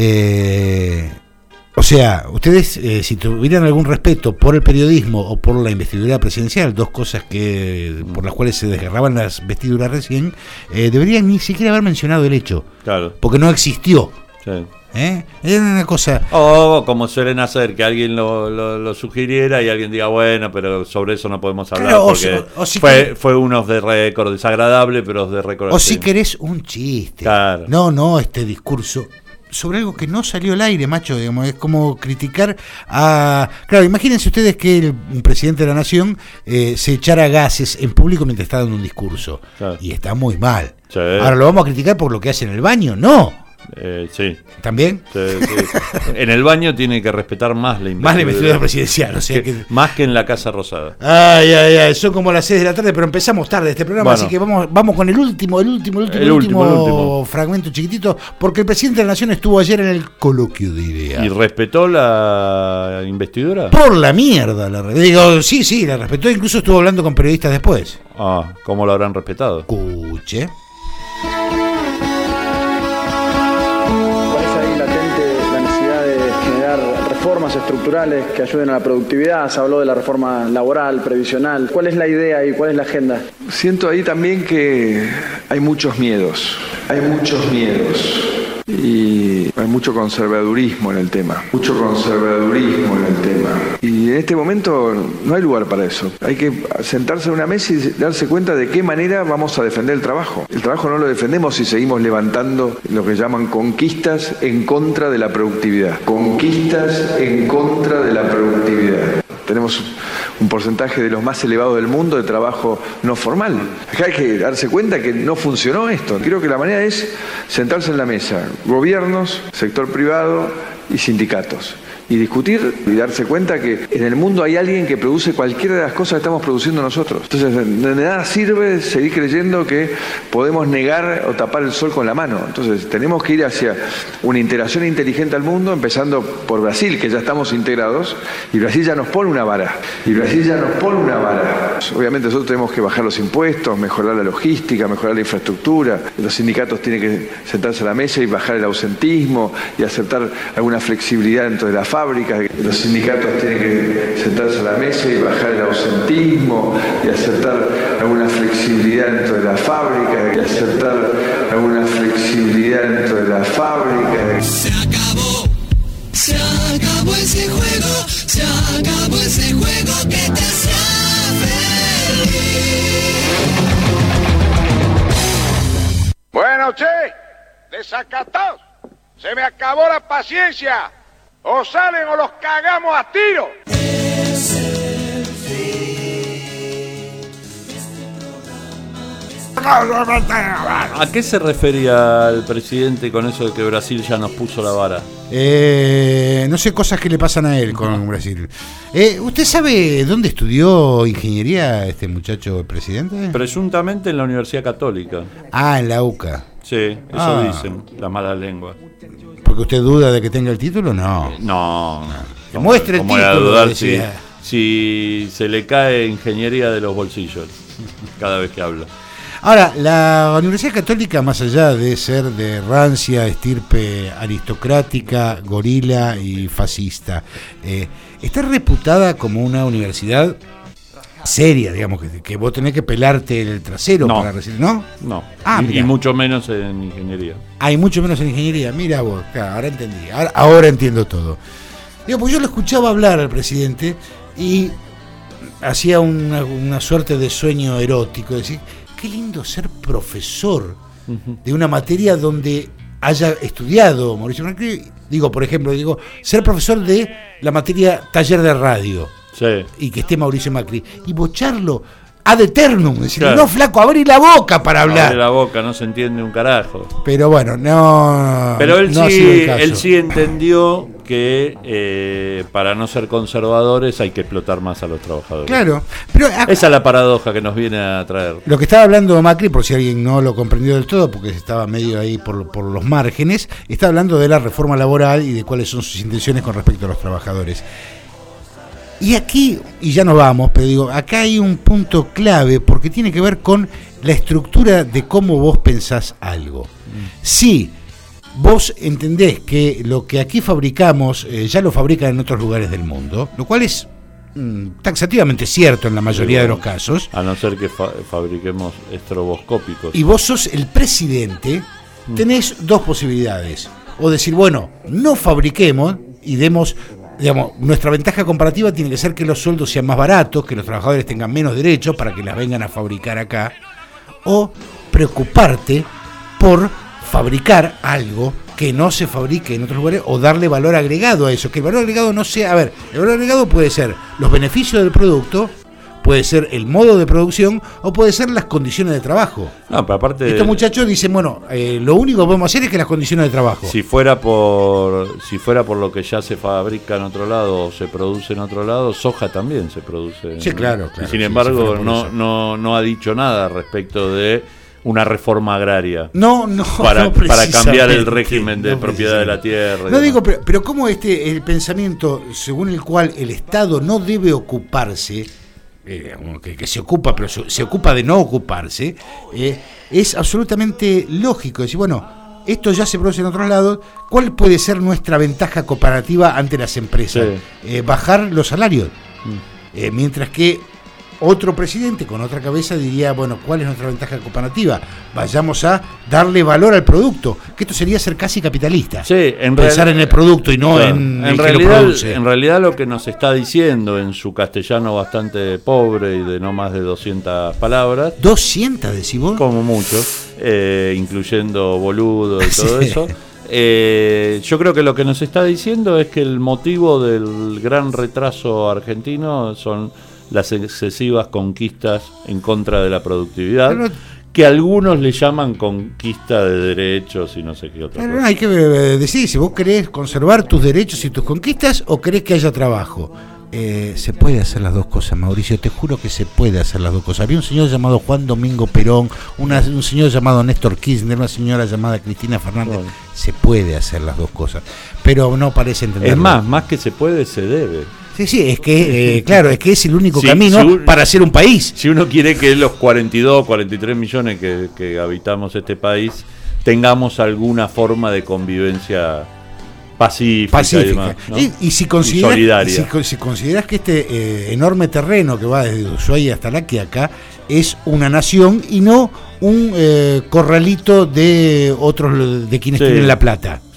Eh... O sea, ustedes, eh, si tuvieran algún respeto por el periodismo o por la investidura presidencial, dos cosas que por las cuales se desgarraban las vestiduras recién, eh, deberían ni siquiera haber mencionado el hecho. Claro. Porque no existió. Sí. ¿Eh? Era una cosa... O como suelen hacer, que alguien lo, lo, lo sugiriera y alguien diga, bueno, pero sobre eso no podemos hablar, claro, porque o, o, o si fue, querés, fue uno de récord desagradable, pero de récord... O así. si querés un chiste. Claro. No, no, este discurso... sobre algo que no salió al aire, macho, digamos, es como criticar a... Claro, imagínense ustedes que el un presidente de la nación eh, se echara gases en público mientras está dando un discurso. Claro. Y está muy mal. Sí. Ahora, ¿lo vamos a criticar por lo que hace en el baño? No. Eh, sí. ¿También? Sí, sí. En el baño tiene que respetar más la investidura. Más la investidura presidencial, o sea que, que... Más que en la Casa Rosada. Ay, ay, ay, son como las seis de la tarde, pero empezamos tarde este programa, bueno. así que vamos, vamos con el último, el último, el último, el el último, último, el último fragmento chiquitito, porque el presidente de la nación estuvo ayer en el coloquio de ideas. ¿Y respetó la investidura? Por la mierda, la re... digo, sí, sí, la respetó, incluso estuvo hablando con periodistas después. Ah, ¿cómo lo habrán respetado? Escuche. Reformas estructurales que ayuden a la productividad, se habló de la reforma laboral, previsional. ¿Cuál es la idea y cuál es la agenda? Siento ahí también que hay muchos miedos, hay muchos miedos y hay mucho conservadurismo en el tema, mucho conservadurismo en el tema. Y en este momento no hay lugar para eso. Hay que sentarse en una mesa y darse cuenta de qué manera vamos a defender el trabajo. El trabajo no lo defendemos si seguimos levantando lo que llaman conquistas en contra de la productividad. Conquistas en contra de la productividad. Tenemos un porcentaje de los más elevados del mundo de trabajo no formal. Acá hay que darse cuenta que no funcionó esto. Creo que la manera es sentarse en la mesa, gobiernos, sector privado y sindicatos, y discutir y darse cuenta que en el mundo hay alguien que produce cualquiera de las cosas que estamos produciendo nosotros. Entonces, de nada sirve seguir creyendo que podemos negar o tapar el sol con la mano. Entonces, tenemos que ir hacia una integración inteligente al mundo, empezando por Brasil, que ya estamos integrados, y Brasil ya nos pone una vara. Y Brasil ya nos pone una vara. Obviamente nosotros tenemos que bajar los impuestos, mejorar la logística, mejorar la infraestructura. Los sindicatos tienen que sentarse a la mesa y bajar el ausentismo y aceptar alguna flexibilidad dentro de la fábrica. Los sindicatos tienen que sentarse a la mesa y bajar el ausentismo y aceptar alguna flexibilidad dentro de la fábrica y aceptar alguna flexibilidad dentro de la fábrica. Se acabó, se acabó ese juego, se acabó ese juego que te hacía feliz. Bueno, che, desacatados, se me acabó la paciencia. O salen o los cagamos a tiro. ¿A qué se refería el presidente con eso de que Brasil ya nos puso la vara? Eh, no sé, cosas que le pasan a él con Brasil. Eh, ¿Usted sabe dónde estudió ingeniería este muchacho, el presidente? Presuntamente en la Universidad Católica. Ah, en la U C A. Sí, eso Ah. dicen, la mala lengua. ¿Porque usted duda de que tenga el título? No. No, no. Que muestre el ¿Cómo voy a título, dudar si, decía. si se le cae ingeniería de los bolsillos cada vez que habla? Ahora, la Universidad Católica, más allá de ser de rancia, estirpe aristocrática, gorila y fascista, eh, está reputada como una universidad seria, digamos, que, que vos tenés que pelarte el trasero No. para recibir, ¿no? No, Ah, y, mira. y mucho menos en ingeniería. Hay mucho menos en ingeniería. Mira vos, claro, ahora entendí, ahora, ahora entiendo todo. Digo, pues yo lo escuchaba hablar al presidente y hacía una, una suerte de sueño erótico, decir, qué lindo ser profesor de una materia donde haya estudiado Mauricio Macri. Digo, por ejemplo, digo, ser profesor de la materia taller de radio. Sí. Y que esté Mauricio Macri. Y bocharlo ad eternum. Decir, Claro. no, flaco, abrí la boca para hablar. Abre la boca, no se entiende un carajo. Pero bueno, no. Pero él, no ha sido sí, el caso. él sí entendió que eh, para no ser conservadores hay que explotar más a los trabajadores. Claro. Pero a- Esa es la paradoja que nos viene a traer. Lo que estaba hablando Macri, por si alguien no lo comprendió del todo, porque estaba medio ahí por, por los márgenes, está hablando de la reforma laboral y de cuáles son sus intenciones con respecto a los trabajadores. Y aquí, y ya nos vamos, pero digo, acá hay un punto clave porque tiene que ver con la estructura de cómo vos pensás algo. Si vos entendés que lo que aquí fabricamos eh, ya lo fabrican en otros lugares del mundo, lo cual es mm, taxativamente cierto en la mayoría Sí, de bueno, los casos, A no ser que fa- fabriquemos estroboscópicos. y vos sos el presidente, tenés dos posibilidades. O decir, bueno, no fabriquemos y demos, digamos, nuestra ventaja comparativa tiene que ser que los sueldos sean más baratos, que los trabajadores tengan menos derechos para que las vengan a fabricar acá. O preocuparte por fabricar algo que no se fabrique en otros lugares o darle valor agregado a eso. Que el valor agregado no sea, a ver, el valor agregado puede ser los beneficios del producto, puede ser el modo de producción o puede ser las condiciones de trabajo. No, pero aparte, Estos muchachos dicen, bueno, eh, lo único que podemos hacer es que las condiciones de trabajo. si fuera por si fuera por lo que ya se fabrica en otro lado o se produce en otro lado, soja también se produce. Sí, claro, claro, Y sin sí, embargo, si fuera por no, eso. no, no ha dicho nada respecto de una reforma agraria. No, no, Para, no para cambiar el precisamente, régimen de no propiedad de la tierra. y No demás. digo, pero, pero cómo este el pensamiento según el cual el Estado no debe ocuparse, eh, que, que se ocupa, pero se, se ocupa de no ocuparse, eh, es absolutamente lógico. Decir, bueno, esto ya se produce en otros lados, ¿cuál puede ser nuestra ventaja comparativa ante las empresas? Sí. Eh, bajar los salarios. Eh, mientras que otro presidente con otra cabeza diría, bueno, ¿cuál es nuestra ventaja comparativa? Vayamos a darle valor al producto, que esto sería ser casi capitalista. Sí, en pensar real- en el producto y no Claro, en, en el que realidad, lo produce. en realidad lo que nos está diciendo en su castellano bastante pobre y de no más de doscientas palabras. ¿doscientas decís vos? Como mucho, eh, incluyendo boludo y todo Sí. eso. Eh, yo creo que lo que nos está diciendo es que el motivo del gran retraso argentino son las excesivas conquistas en contra de la productividad, Pero- que algunos le llaman conquista de derechos y no sé qué otra Pero cosa. hay que eh, decir si vos querés conservar tus derechos y tus conquistas o querés que haya trabajo. Eh, se puede hacer las dos cosas, Mauricio, te juro que se puede hacer las dos cosas. Había un señor llamado Juan Domingo Perón, una- un señor llamado Néstor Kirchner, una señora llamada Cristina Fernández. Bueno. Se puede hacer las dos cosas, pero no parece entenderlo. Es más, más que se puede, se debe. Sí, sí, es que, eh, claro, es que es el único Sí, camino si un- para ser un país. Si uno quiere que los cuarenta y dos, cuarenta y tres millones que, que habitamos este país tengamos alguna forma de convivencia pacífica, Pacífica. y demás, ¿no? y, y si Y consideras, solidaria. si, con- si consideras que este eh, enorme terreno que va desde Ushuaia hasta La Quiaca es una nación y no un eh, corralito de otros de quienes Sí. tienen la plata.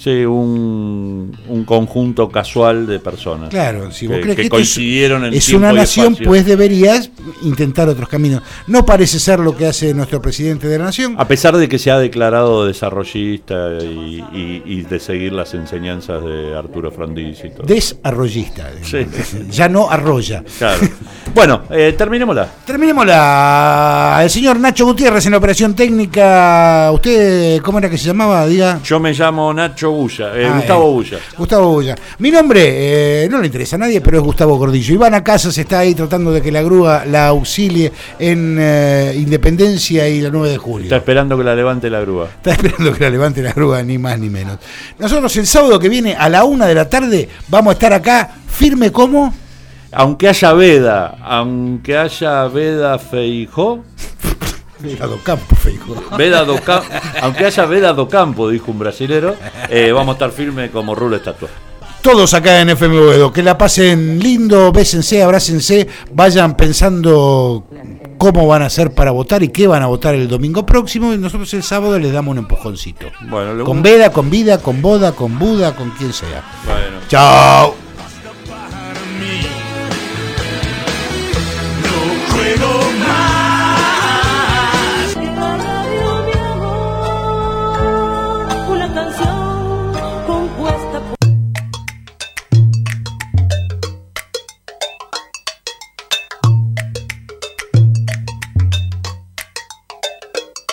Sí, un, un conjunto casual de personas. Claro, si vos que, crees que que esto coincidieron en es tiempo una y nación, espacio. pues deberías intentar otros caminos. No parece ser lo que hace nuestro presidente de la nación. A pesar de que se ha declarado desarrollista y, y, y de seguir las enseñanzas de Arturo Frondizi y todo. Desarrollista. Sí. Ya no arrolla. Claro. Bueno, eh, terminémosla. Terminémosla. El señor Nacho Gutiérrez en la operación técnica. ¿Usted cómo era que se llamaba? Diga. Yo me llamo Nacho Bulla, eh, Ah, Gustavo eh, Bulla. Gustavo Bulla. Mi nombre eh, no le interesa a nadie, pero es Gustavo Gordillo. Iván Casas está ahí tratando de que la grúa la auxilie en eh, Independencia y la nueve de julio. Está esperando que la levante la grúa. Está esperando que la levante la grúa, ni más ni menos. Nosotros el sábado que viene a la una de la tarde vamos a estar acá firme como... Aunque haya veda, aunque haya veda Feijó. Veda do Campo, Feijó. Veda do Campo, aunque haya veda do Campo, dijo un brasilero, eh, vamos a estar firme como rulo estatua. Todos acá en F M Boedo, que la pasen lindo, bésense, abrácense, vayan pensando cómo van a hacer para votar y qué van a votar el domingo próximo, y nosotros el sábado les damos un empujoncito. Bueno, lo... Con veda, con vida, con boda, con Buda, con quien sea. Bueno. Chao.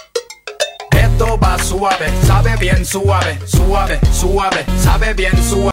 Suave, sabe bien suave, suave, suave, sabe bien suave.